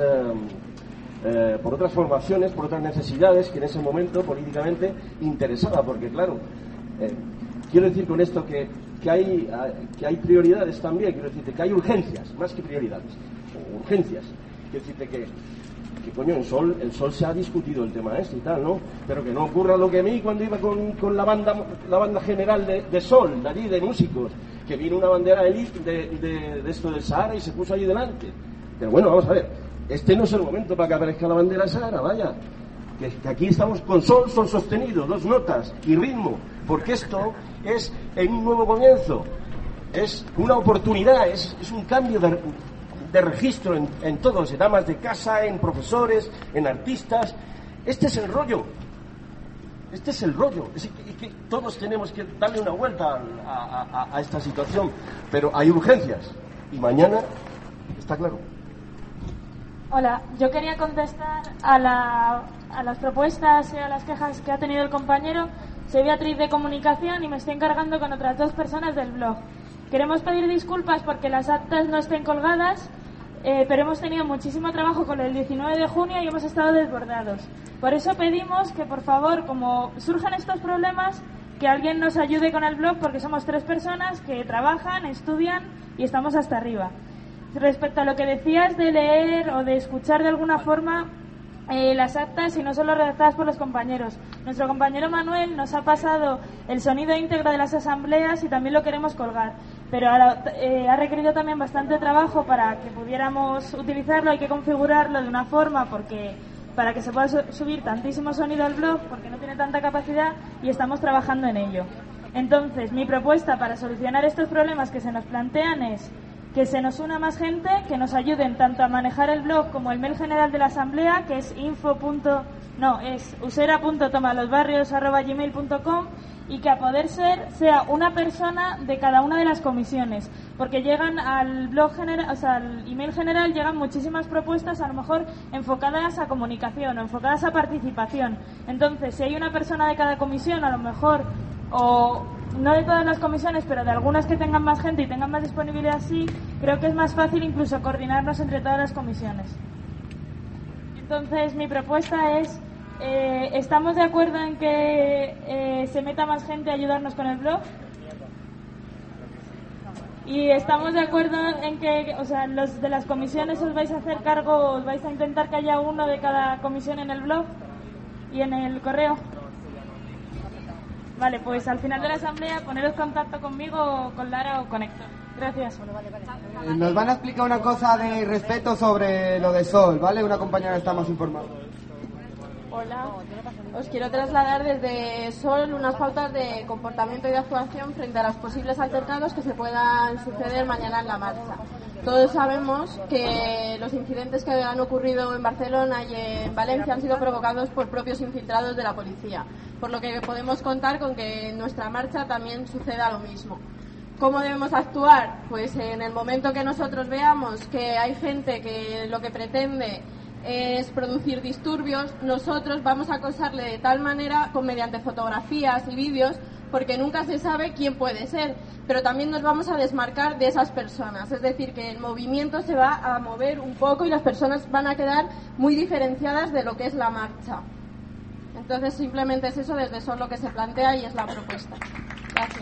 S17: formaciones, por otras necesidades que en ese momento políticamente interesaba, porque claro, quiero decir con esto que hay prioridades también, quiero decirte que hay urgencias, más que prioridades, urgencias. Quiero decirte que coño, el sol se ha discutido el tema y tal, ¿no? Pero que no ocurra lo que a mí cuando iba con la banda general de Sol, de allí, de músicos, que vino una bandera de esto del Sahara y se puso allí delante. Pero bueno, vamos a ver, este no es el momento para que aparezca la bandera Sahara, vaya. Que aquí estamos con sol sostenido, 2 notas y ritmo, porque esto es en un nuevo comienzo, es una oportunidad, es un cambio de registro en todos, en amas de casa, en profesores, en artistas. Este es el rollo, es que todos tenemos que darle una vuelta a esta situación, pero hay urgencias y mañana está claro.
S18: Hola, yo quería contestar a las propuestas y a las quejas que ha tenido el compañero. Soy Beatriz de Comunicación y me estoy encargando con otras 2 personas del blog. Queremos pedir disculpas porque las actas no estén colgadas, pero hemos tenido muchísimo trabajo con el 19 de junio y hemos estado desbordados. Por eso pedimos que, por favor, como surjan estos problemas, que alguien nos ayude con el blog, porque somos 3 personas que trabajan, estudian y estamos hasta arriba. Respecto a lo que decías de leer o de escuchar de alguna forma las actas y no solo redactadas por los compañeros. Nuestro compañero Manuel nos ha pasado el sonido íntegro de las asambleas y también lo queremos colgar, pero ha requerido también bastante trabajo para que pudiéramos utilizarlo. Hay que configurarlo de una forma para que se pueda subir tantísimo sonido al blog, porque no tiene tanta capacidad y estamos trabajando en ello. Entonces, mi propuesta para solucionar estos problemas que se nos plantean es que se nos una más gente, que nos ayuden tanto a manejar el blog como el mail general de la asamblea, que es usera.tomalosbarrios@gmail.com, y que a poder ser sea una persona de cada una de las comisiones, porque llegan al blog general, o sea, al email general llegan muchísimas propuestas, a lo mejor enfocadas a comunicación o enfocadas a participación. Entonces, si hay una persona de cada comisión, a lo mejor, o no de todas las comisiones, pero de algunas que tengan más gente y tengan más disponibilidad, sí, creo que es más fácil incluso coordinarnos entre todas las comisiones. Entonces, mi propuesta es, ¿estamos de acuerdo en que se meta más gente a ayudarnos con el blog? Y estamos de acuerdo en que, o sea, los de las comisiones os vais a hacer cargo, os vais a intentar que haya uno de cada comisión en el blog y en el correo. Vale, pues al final de la asamblea poneros contacto conmigo, o con Lara o con Héctor. Gracias.
S7: Nos van a explicar una cosa de respeto sobre lo de Sol, ¿vale? Una compañera está más informada.
S19: Hola, os quiero trasladar desde Sol unas pautas de comportamiento y de actuación frente a los posibles altercados que se puedan suceder mañana en la marcha. Todos sabemos que los incidentes que han ocurrido en Barcelona y en Valencia han sido provocados por propios infiltrados de la policía, por lo que podemos contar con que en nuestra marcha también suceda lo mismo. ¿Cómo debemos actuar? Pues en el momento que nosotros veamos que hay gente que lo que pretende es producir disturbios, nosotros vamos a acosarle de tal manera, mediante fotografías y vídeos, porque nunca se sabe quién puede ser, pero también nos vamos a desmarcar de esas personas, es decir, que el movimiento se va a mover un poco y las personas van a quedar muy diferenciadas de lo que es la marcha. Entonces simplemente es eso desde Sol lo que se plantea y es la propuesta. Gracias.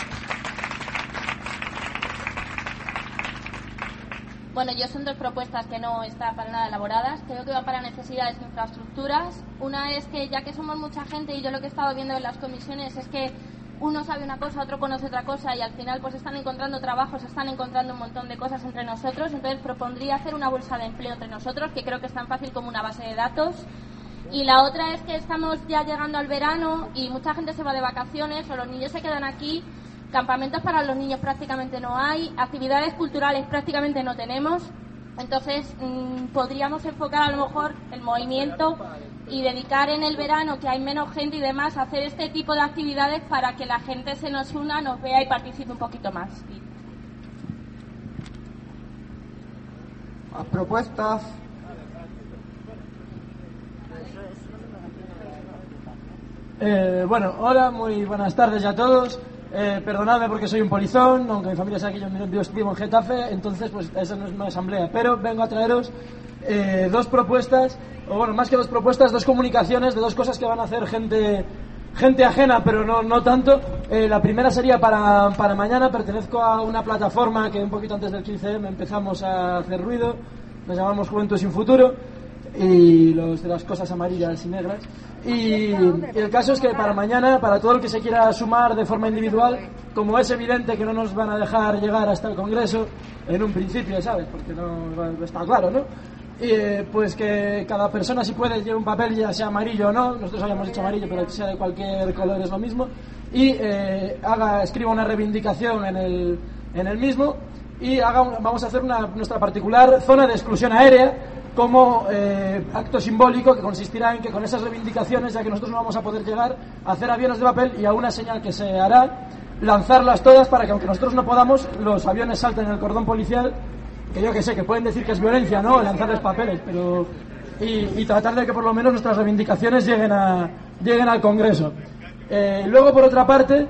S20: Bueno, yo son dos propuestas que no están para nada elaboradas, creo que van para necesidades de infraestructuras. Una es que ya que somos mucha gente y yo lo que he estado viendo en las comisiones es que uno sabe una cosa, otro conoce otra cosa y al final pues están encontrando trabajos, están encontrando un montón de cosas entre nosotros, entonces propondría hacer una bolsa de empleo entre nosotros, que creo que es tan fácil como una base de datos. Y la otra es que estamos ya llegando al verano y mucha gente se va de vacaciones o los niños se quedan aquí. Campamentos para los niños prácticamente no hay, actividades culturales prácticamente no tenemos, entonces podríamos enfocar a lo mejor el movimiento y dedicar en el verano, que hay menos gente y demás, a hacer este tipo de actividades para que la gente se nos una, nos vea y participe un poquito más.
S7: ¿Más propuestas?
S21: Bueno, hola, muy buenas tardes a todos. Perdonadme porque soy un polizón, aunque mi familia sabe que yo vivo en Getafe, entonces pues esa no es una asamblea, pero vengo a traeros dos propuestas, o bueno, más que dos propuestas, dos comunicaciones de dos cosas que van a hacer gente ajena, pero no tanto. La primera sería para mañana. Pertenezco a una plataforma que un poquito antes del 15M empezamos a hacer ruido, nos llamamos Juventud Sin Futuro, y los de las cosas amarillas y negras. Y el caso es que para mañana, para todo el que se quiera sumar de forma individual, como es evidente que no nos van a dejar llegar hasta el Congreso en un principio, ¿sabes? Porque no está claro, ¿no? Pues que cada persona, si puede, lleve un papel, ya sea amarillo o no, nosotros habíamos hecho amarillo, pero que sea de cualquier color es lo mismo, y escriba una reivindicación en el mismo, y vamos a hacer nuestra particular zona de exclusión aérea como acto simbólico, que consistirá en que con esas reivindicaciones, ya que nosotros no vamos a poder llegar, a hacer aviones de papel, y a una señal que se hará, lanzarlas todas para que aunque nosotros no podamos, los aviones salten en el cordón policial, que yo que sé, que pueden decir que es violencia, ¿no?, lanzarles papeles, pero y tratar de que por lo menos nuestras reivindicaciones lleguen al Congreso. Luego, por otra parte,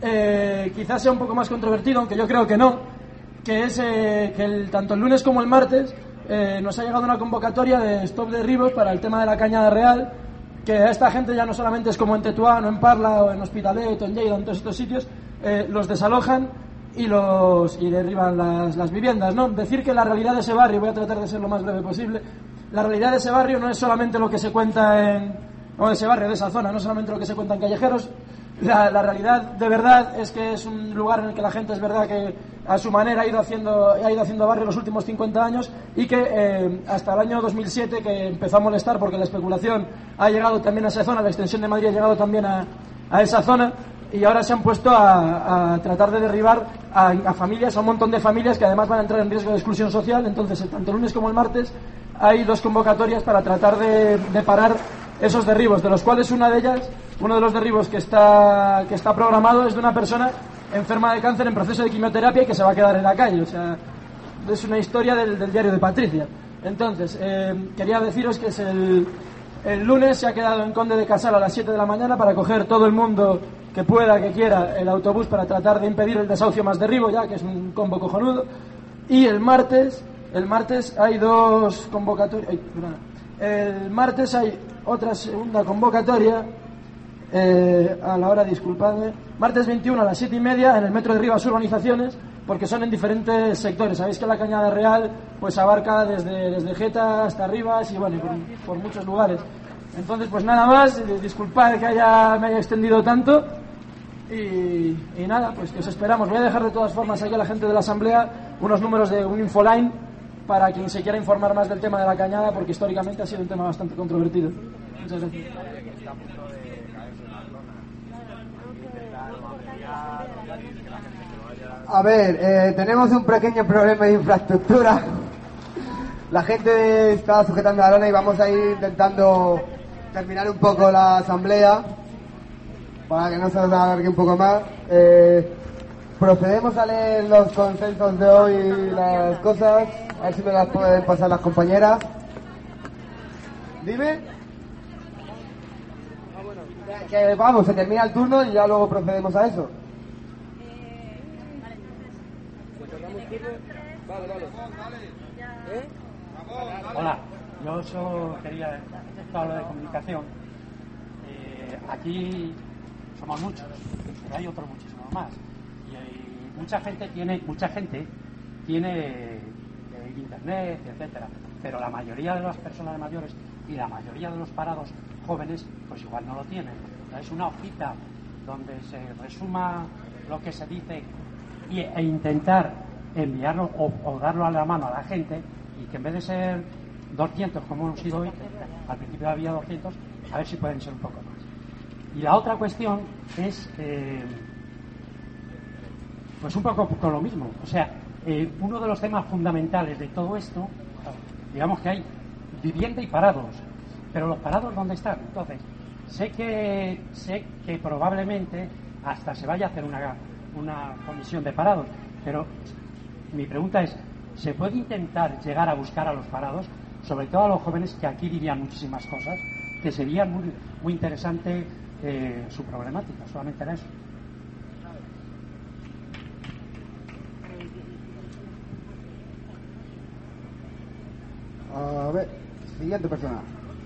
S21: quizás sea un poco más controvertido, aunque yo creo que no, que es que tanto el lunes como el martes nos ha llegado una convocatoria de stop derribos para el tema de la Cañada Real, que a esta gente ya no solamente es como en Tetuán o en Parla o en Hospitalet o en Lleida, en todos estos sitios, los desalojan y derriban las viviendas, ¿no? Decir que la realidad de ese barrio, voy a tratar de ser lo más breve posible, la realidad de ese barrio no es solamente lo que se cuenta de ese barrio, de esa zona, no solamente lo que se cuenta en callejeros. La realidad de verdad es que es un lugar en el que la gente, es verdad que a su manera ha ido haciendo barrio los últimos 50 años, y que hasta el año 2007, que empezó a molestar porque la especulación ha llegado también a esa zona, la extensión de Madrid ha llegado también a esa zona, y ahora se han puesto a tratar de derribar a familias, a un montón de familias que además van a entrar en riesgo de exclusión social. Entonces, tanto el lunes como el martes hay 2 convocatorias para tratar de parar esos derribos, de los cuales una de ellas, uno de los derribos que está programado es de una persona enferma de cáncer en proceso de quimioterapia y que se va a quedar en la calle. O sea, es una historia del diario de Patricia. Entonces, quería deciros que es el lunes se ha quedado en Conde de Casal a las 7 de la mañana para coger todo el mundo que pueda, que quiera, el autobús para tratar de impedir el desahucio más derribo, ya que es un combo cojonudo. Y el martes hay 2 convocatorias. El martes hay otra segunda convocatoria a la hora, disculpadme, martes 21 a las 7:30 en el metro de Rivas Urbanizaciones, porque son en diferentes sectores. Sabéis que la Cañada Real pues abarca desde Geta hasta Rivas y bueno, por muchos lugares. Entonces, pues nada más, disculpad que me haya extendido tanto y nada, pues que os esperamos. Voy a dejar de todas formas aquí a la gente de la Asamblea unos números de un infoline para quien se quiera informar más del tema de la Cañada, porque históricamente ha sido un tema bastante controvertido. Muchas gracias.
S7: A ver, tenemos un pequeño problema de infraestructura. La gente está sujetando la lona y vamos a ir intentando terminar un poco la asamblea para que no se nos alargue un poco más. Procedemos a leer los consensos de hoy y las cosas. A ver si me las pueden pasar las compañeras. Dime. Que vamos, se termina el turno y ya luego procedemos a eso.
S6: Hola, yo solo quería hablar de comunicación. Aquí somos muchos, pero hay otros muchísimos más. Y mucha gente tiene internet, etcétera, pero la mayoría de las personas mayores y la mayoría de los parados jóvenes pues igual no lo tienen. Es una hojita donde se resuma lo que se dice e intentar enviarlo o darlo a la mano a la gente, y que en vez de ser 200 como hemos sido hoy, al principio había 200, a ver si pueden ser un poco más. Y la otra cuestión es pues un poco con lo mismo, o sea, uno de los temas fundamentales de todo esto, digamos que hay vivienda y parados, pero los parados ¿dónde están? Entonces, sé que probablemente hasta se vaya a hacer una comisión de parados, pero mi pregunta es, ¿se puede intentar llegar a buscar a los parados, sobre todo a los jóvenes que aquí dirían muchísimas cosas, que sería muy interesante su problemática? Solamente era eso.
S7: A ver, siguiente persona.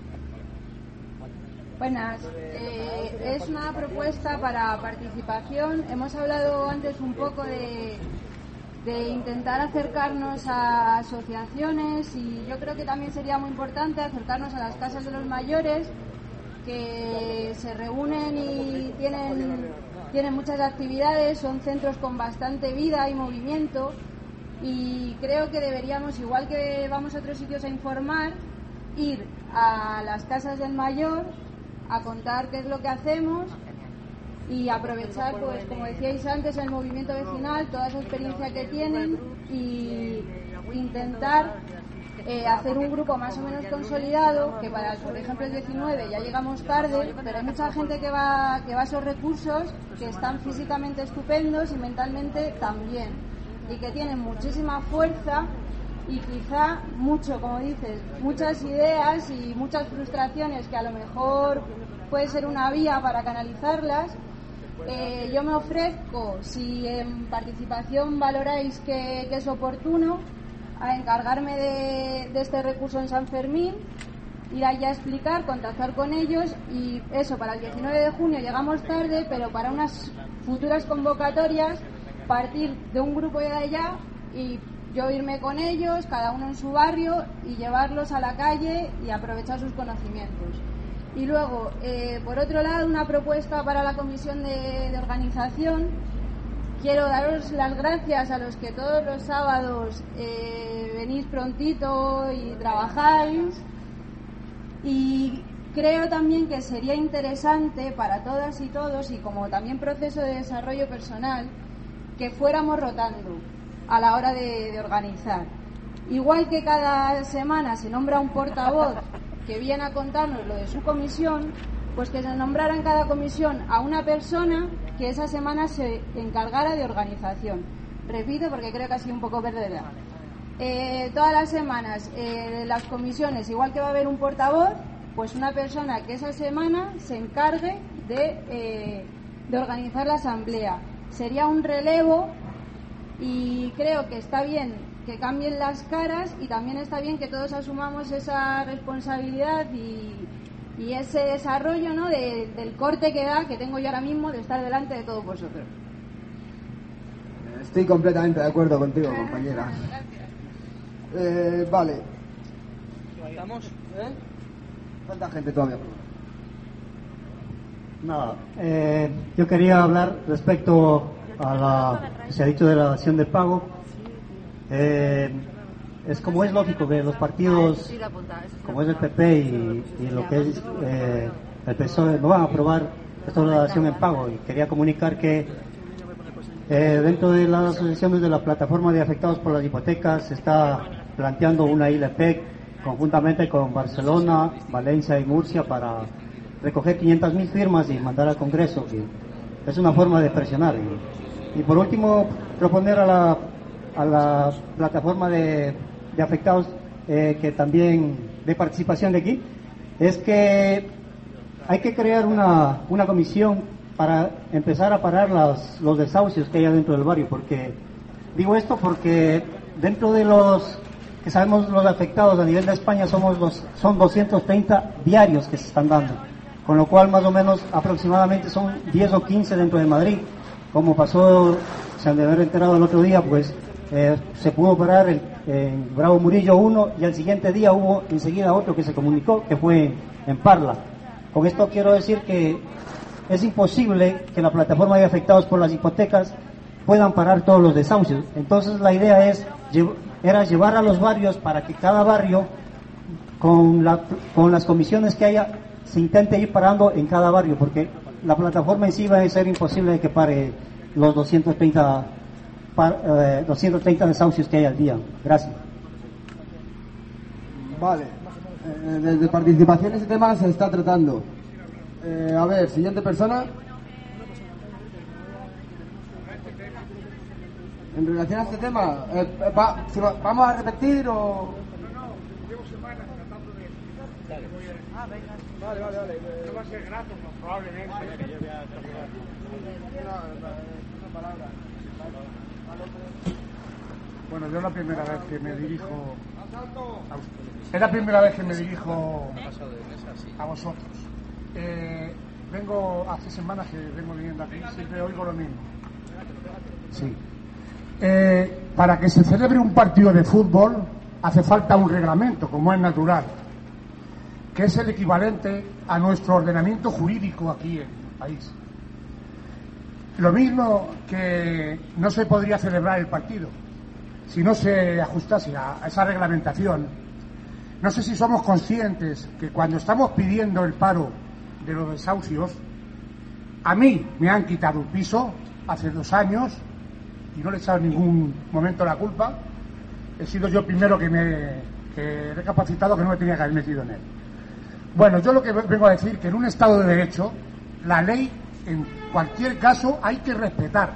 S22: Buenas, es una propuesta para participación. Hemos hablado antes un poco de intentar acercarnos a asociaciones, y yo creo que también sería muy importante acercarnos a las casas de los mayores, que se reúnen y tienen muchas actividades, son centros con bastante vida y movimiento, y creo que deberíamos, igual que vamos a otros sitios a informar, ir a las casas del mayor a contar qué es lo que hacemos y aprovechar, pues como decíais antes, el movimiento vecinal, toda esa experiencia que tienen, y intentar hacer un grupo más o menos consolidado, que para, por ejemplo, el 19 ya llegamos tarde, pero hay mucha gente que va a esos recursos, que están físicamente estupendos y mentalmente también, y que tienen muchísima fuerza y quizá mucho, como dices, muchas ideas y muchas frustraciones que a lo mejor puede ser una vía para canalizarlas. Yo me ofrezco, si en participación valoráis que es oportuno, a encargarme de este recurso en San Fermín, ir allá a explicar, contactar con ellos, y eso, para el 19 de junio llegamos tarde, pero para unas futuras convocatorias partir de un grupo de allá y yo irme con ellos, cada uno en su barrio, y llevarlos a la calle y aprovechar sus conocimientos. Y luego, por otro lado, una propuesta para la comisión de organización. Quiero daros las gracias a los que todos los sábados venís prontito y trabajáis. Y creo también que sería interesante para todas y todos, y como también proceso de desarrollo personal, que fuéramos rotando a la hora de organizar. Igual que cada semana se nombra un portavoz que viene a contarnos lo de su comisión, pues que se nombrara en cada comisión a una persona que esa semana se encargara de organización. Repito, porque creo que ha sido un poco verdadera. Todas las semanas las comisiones, igual que va a haber un portavoz, pues una persona que esa semana se encargue de organizar la asamblea. Sería un relevo y creo que está bien que cambien las caras y también está bien que todos asumamos esa responsabilidad y ese desarrollo, ¿no?, del corte que tengo yo ahora mismo de estar delante de todos vosotros.
S7: Estoy completamente de acuerdo contigo, compañera. Vale.
S12: ¿Estamos?
S7: ¿Cuánta gente todavía?
S8: Nada, yo quería hablar respecto a la que se ha dicho de la dación de pago. Es como es lógico que los partidos como es el PP y lo que es el PSOE no van a aprobar esto de la dación en pago, y quería comunicar que dentro de las asociaciones de la plataforma de afectados por las hipotecas se está planteando una ILPEC conjuntamente con Barcelona, Valencia y Murcia para recoger 500.000 firmas y mandar al Congreso. Y es una forma de presionar. Y por último, proponer a la plataforma de afectados que también de participación de aquí, es que hay que crear una comisión para empezar a parar los desahucios que hay dentro del barrio. Porque digo esto porque dentro de los que sabemos los afectados a nivel de España son 230 diarios que se están dando, con lo cual más o menos aproximadamente son 10 o 15 dentro de Madrid. Como pasó, se han de haber enterado el otro día, pues se pudo parar en Bravo Murillo 1 y al siguiente día hubo enseguida otro que se comunicó, que fue en Parla. Con esto quiero decir que es imposible que la plataforma de afectados por las hipotecas puedan parar todos los desahucios. Entonces la idea era llevar a los barrios para que cada barrio, con las comisiones que haya, se intente ir parando en cada barrio, porque la plataforma en sí va a ser imposible que pare los 230 desahucios que hay al día. Gracias.
S7: Vale. Desde participación ese tema se está tratando. A ver, siguiente persona. En relación a este tema, ¿vamos a repetir o...?
S12: Llevo semanas tratando de... Vale. No va a ser grato, probablemente. Bueno, yo es la primera vez que me dirijo a ustedes. Es la primera vez que me dirijo a vosotros. Hace semanas que vengo viniendo aquí, siempre oigo lo mismo. Sí. Para que se celebre un partido de fútbol hace falta un reglamento, como es natural, que es el equivalente a nuestro ordenamiento jurídico aquí en el país. Lo mismo que no se podría celebrar el partido si no se ajustase a esa reglamentación. No sé si somos conscientes que cuando estamos pidiendo el paro de los desahucios, a mí me han quitado un piso hace 2 años y no le he echado en ningún momento la culpa. He sido yo primero que he recapacitado que no me tenía que haber metido en él. Bueno, yo lo que vengo a decir que en un Estado de Derecho la ley en cualquier caso hay que respetarla.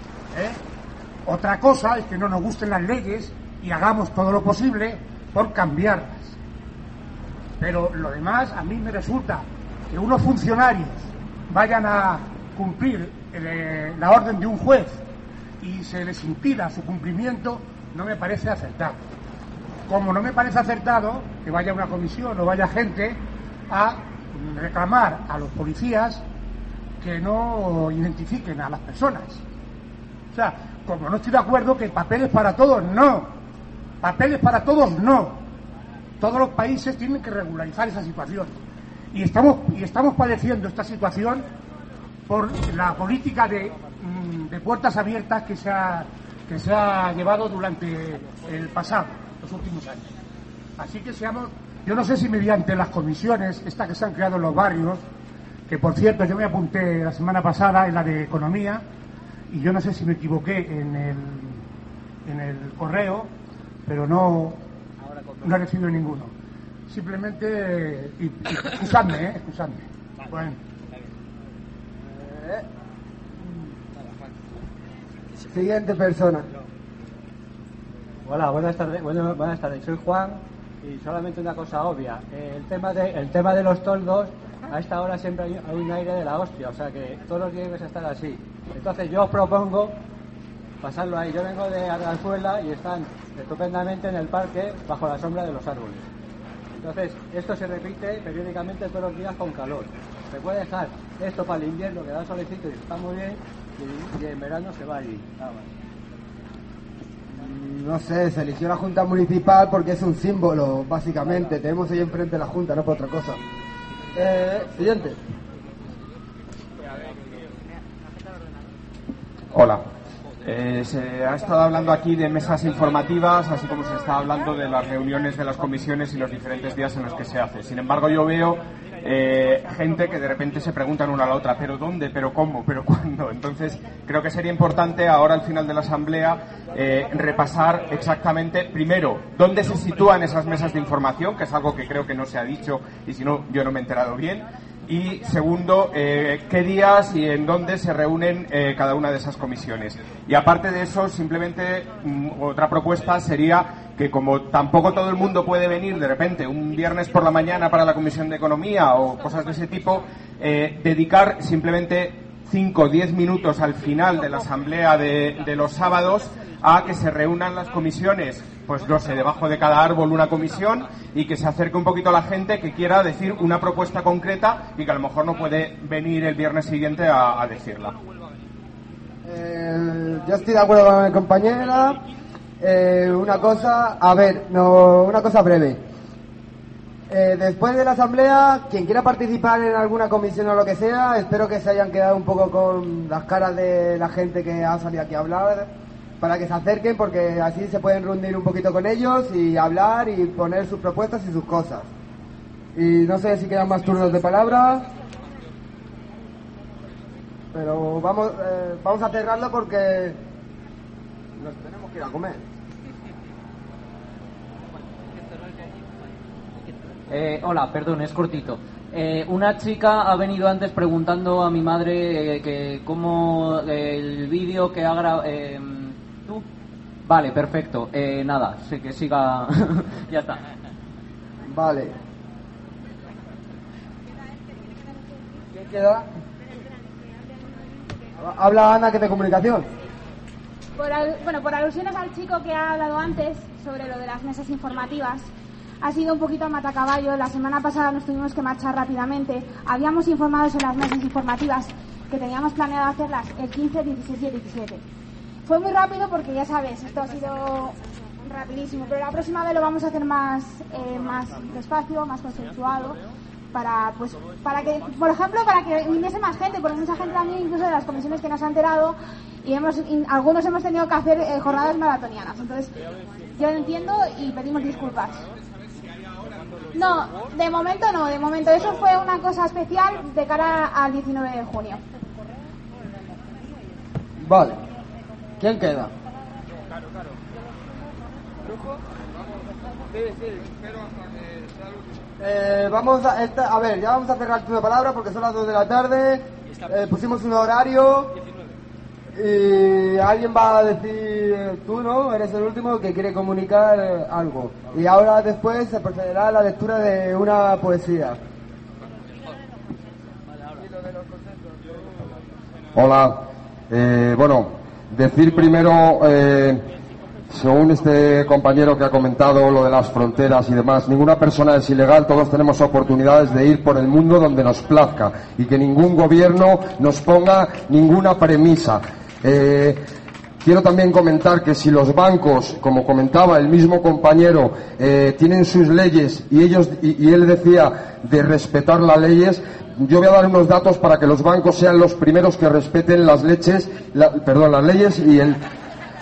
S12: Otra cosa es que no nos gusten las leyes y hagamos todo lo posible por cambiarlas. Pero lo demás, a mí me resulta que unos funcionarios vayan a cumplir la orden de un juez y se les impida su cumplimiento, no me parece acertado. Como no me parece acertado que vaya una comisión o vaya gente a reclamar a los policías que no identifiquen a las personas. O sea, como no estoy de acuerdo que papeles para todos, no. Papeles para todos, no. Todos los países tienen que regularizar esa situación. Y estamos padeciendo esta situación por la política de puertas abiertas que se ha llevado durante el pasado, los últimos años. Así que seamos Yo no sé si mediante las comisiones, estas que se han creado en los barrios, que por cierto yo me apunté la semana pasada en la de Economía, y yo no sé si me equivoqué en el correo, pero no he recibido ninguno. Simplemente, excusadme. Bueno.
S7: Siguiente persona.
S8: Hola, buenas tardes. Buenas tardes. Soy Juan y solamente una cosa obvia. El tema de los toldos, a esta hora siempre hay un aire de la hostia, o sea que todos los días debes estar así. Entonces yo os propongo pasarlo ahí. Yo vengo de Arganzuela y están estupendamente en el parque bajo la sombra de los árboles. Entonces esto se repite periódicamente todos los días con calor. Se puede dejar esto para el invierno, que da solecito y está muy bien, y en verano se va allí.
S7: No sé, se eligió la Junta Municipal porque es un símbolo, básicamente. Tenemos ahí enfrente la Junta, no por otra cosa. Siguiente.
S2: Hola. Se ha estado hablando aquí de mesas informativas, así como se está hablando de las reuniones de las comisiones y los diferentes días en los que se hace. Sin embargo, yo veo gente que de repente se preguntan una a la otra, ¿pero dónde? ¿Pero cómo? ¿Pero cuándo? Entonces, creo que sería importante ahora al final de la asamblea repasar exactamente, primero, dónde se sitúan esas mesas de información, que es algo que creo que no se ha dicho y si no, yo no me he enterado bien. Y segundo, qué días y en dónde se reúnen cada una de esas comisiones. Y aparte de eso, simplemente otra propuesta sería que como tampoco todo el mundo puede venir de repente un viernes por la mañana para la Comisión de Economía o cosas de ese tipo, dedicar simplemente 5 o 10 minutos al final de la asamblea de los sábados a que se reúnan las comisiones, pues no sé, debajo de cada árbol una comisión, y que se acerque un poquito a la gente que quiera decir una propuesta concreta y que a lo mejor no puede venir el viernes siguiente a decirla.
S7: Yo estoy de acuerdo con mi compañera. Una cosa breve. Después de la asamblea, quien quiera participar en alguna comisión o lo que sea, espero que se hayan quedado un poco con las caras de la gente que ha salido aquí a hablar, para que se acerquen, porque así se pueden reunir un poquito con ellos y hablar y poner sus propuestas y sus cosas. Y no sé si quedan más turnos de palabra, pero vamos a cerrarlo porque nos tenemos que ir a comer.
S9: Hola, perdón, es cortito. Una chica ha venido antes preguntando a mi madre que cómo el vídeo que ha grabado... ¿Tú? Vale, perfecto. Nada, sí que siga... Ya está.
S7: Vale. ¿Quién queda? Habla Ana, que de comunicación.
S23: Por alusiones al chico que ha hablado antes sobre lo de las mesas informativas, ha sido un poquito a matacaballo. La semana pasada nos tuvimos que marchar rápidamente. Habíamos informado sobre las mesas informativas que teníamos planeado hacerlas el 15, 16 y el 17. Fue muy rápido porque ya sabes, esto ha sido rapidísimo, pero la próxima vez lo vamos a hacer más despacio, más consensuado, para que, por ejemplo, para que viniese más gente, porque mucha gente también, incluso de las comisiones que nos ha enterado, y algunos hemos tenido que hacer jornadas maratonianas. Entonces, yo lo entiendo y pedimos disculpas. No, de momento no, de momento eso fue una cosa especial de cara al 19 de junio.
S7: Vale. ¿Quién queda? Vamos a ver, ya vamos a cerrar tu palabra porque son las 2 de la tarde. Pusimos un horario y alguien va a decir, tú no, eres el último que quiere comunicar algo. Y ahora después se procederá a la lectura de una poesía.
S24: Hola, decir primero, según este compañero que ha comentado lo de las fronteras y demás, ninguna persona es ilegal, todos tenemos oportunidades de ir por el mundo donde nos plazca y que ningún gobierno nos ponga ninguna premisa. Quiero también comentar que si los bancos, como comentaba el mismo compañero, tienen sus leyes y él decía de respetar las leyes, yo voy a dar unos datos para que los bancos sean los primeros que respeten las leyes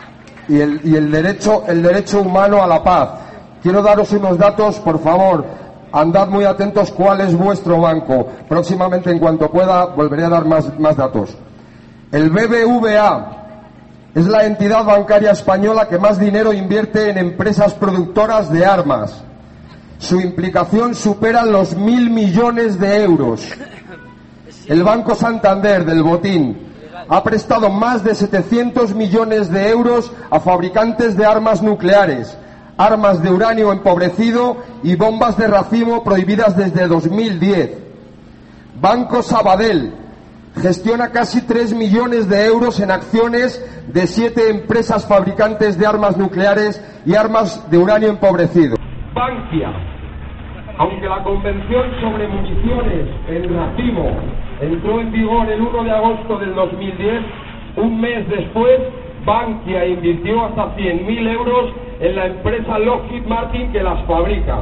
S24: y el derecho humano a la paz. Quiero daros unos datos, por favor. andad muy atentos cuál es vuestro banco. Próximamente, en cuanto pueda, volveré a dar más datos. El BBVA es la entidad bancaria española que más dinero invierte en empresas productoras de armas. Su implicación supera los 1.000 millones de euros. El Banco Santander del Botín ha prestado más de 700 millones de euros a fabricantes de armas nucleares, armas de uranio empobrecido y bombas de racimo prohibidas desde 2010. Banco Sabadell gestiona casi 3 millones de euros en acciones de 7 empresas fabricantes de armas nucleares y armas de uranio empobrecido. Bankia, aunque la Convención sobre Municiones en Racimo entró en vigor el 1 de agosto del 2010, un mes después Bankia invirtió hasta 100.000 euros en la empresa Lockheed Martin que las fabrica.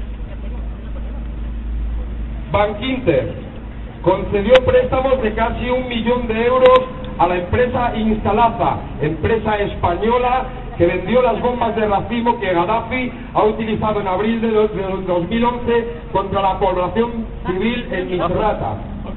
S24: Bankinter concedió préstamos de casi 1 millón de euros a la empresa Instalaza, empresa española que vendió las bombas de racimo que Gaddafi ha utilizado en abril de 2011 contra la población civil en Misrata.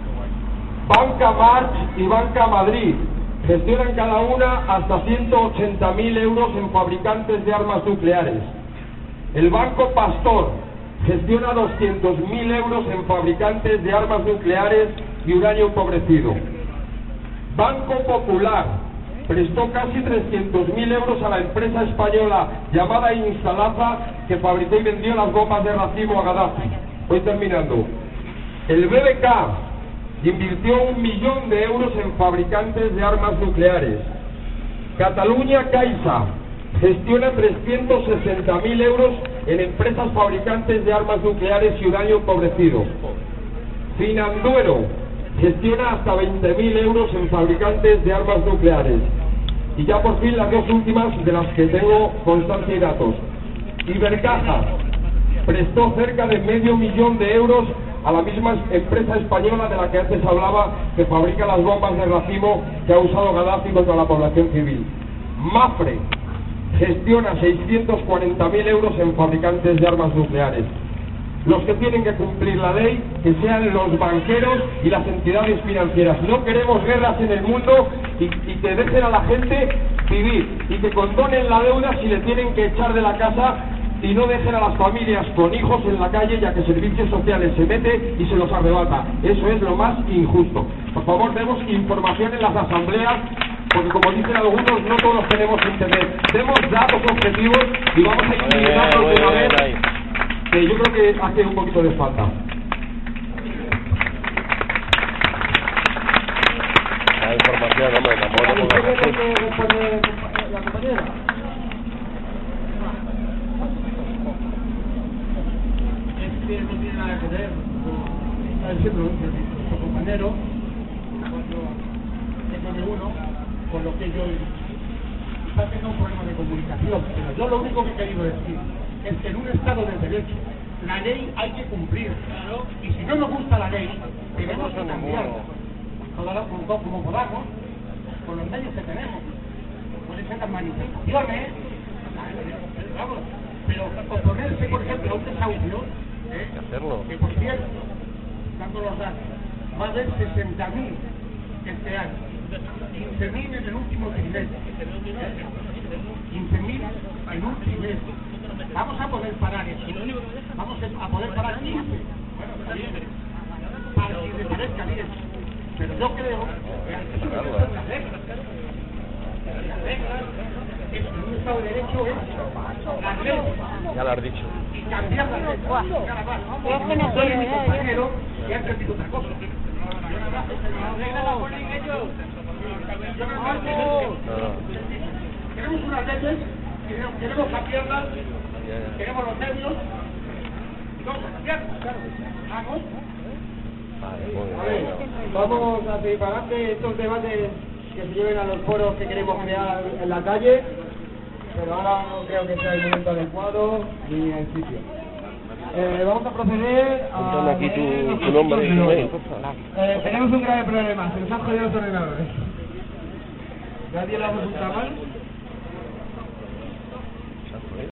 S24: Banca March y Banca Madrid gestionan cada una hasta 180.000 euros en fabricantes de armas nucleares. El Banco Pastor gestiona 200.000 euros en fabricantes de armas nucleares y uranio empobrecido. Banco Popular prestó casi 300.000 euros a la empresa española llamada Instalaza que fabricó y vendió las bombas de racimo a Gaddafi. Voy terminando. El BBK invirtió 1 millón de euros en fabricantes de armas nucleares. Cataluña Caixa gestiona 360.000 euros en empresas fabricantes de armas nucleares y uranio empobrecido. Finanduero gestiona hasta 20.000 euros en fabricantes de armas nucleares. Y ya por fin las dos últimas de las que tengo constancia y datos. Ibercaja prestó cerca de $500.000 de euros a la misma empresa española de la que antes hablaba, que fabrica las bombas de racimo que ha usado Gaddafi contra la población civil. Mafre gestiona 640.000 euros en fabricantes de armas nucleares. Los que tienen que cumplir la ley, que sean los banqueros y las entidades financieras. No queremos guerras en el mundo y que dejen a la gente vivir y que condonen la deuda si le tienen que echar de la casa y no dejen a las familias con hijos en la calle, ya que Servicios Sociales se mete y se los arrebata. Eso es lo más injusto. Por favor, demos información en las asambleas, porque como dicen algunos, no todos tenemos internet. Demos datos objetivos y vamos a inclinarnos de una vez, que yo creo que hace un poquito de falta.
S17: La información, hombre, tampoco te pongas así.
S12: La compañera. No tiene nada que ver, está diciendo nuestro compañero, cuando uno, con lo que yo está teniendo un problema de comunicación, pero yo lo único que he querido decir es que en un Estado de Derecho la ley hay que cumplirla, y si no nos gusta la ley, tenemos que cambiarla, como podamos, con los medios que tenemos. Pueden ser las manifestaciones, vamos, pero oponerse, por ejemplo, a un desahucio, que por cierto, dando los datos, va a haber 60.000 este año, 15.000 en el último trimestre, 15.000 en un trimestre. Vamos a poder parar eso, vamos a poder parar 15. Bueno, está bien, para que le parezca bien, pero yo creo que hay que someterse las reglas. Las reglas, en un Estado de Derecho es las leyes.
S17: Ya lo has dicho.
S12: Y cambiar las leyes. Porque no soy mi compañero y ha entendido otra cosa. Las reglas las ponen ellos. Queremos unas leyes, queremos cambiarlas, queremos los medios, y vamos a cambiarlas, claro. Vamos.
S4: Vamos a seguir para adelante estos debates que se lleven a los foros que queremos crear en la calle, pero ahora no creo que sea el momento adecuado ni el sitio. Vamos a proceder a...
S17: Cuéntame aquí tu nombre y tu mail, por favor.
S4: Tenemos un grave problema, se nos han jodido los ordenadores. Nadie lo ha resultado mal.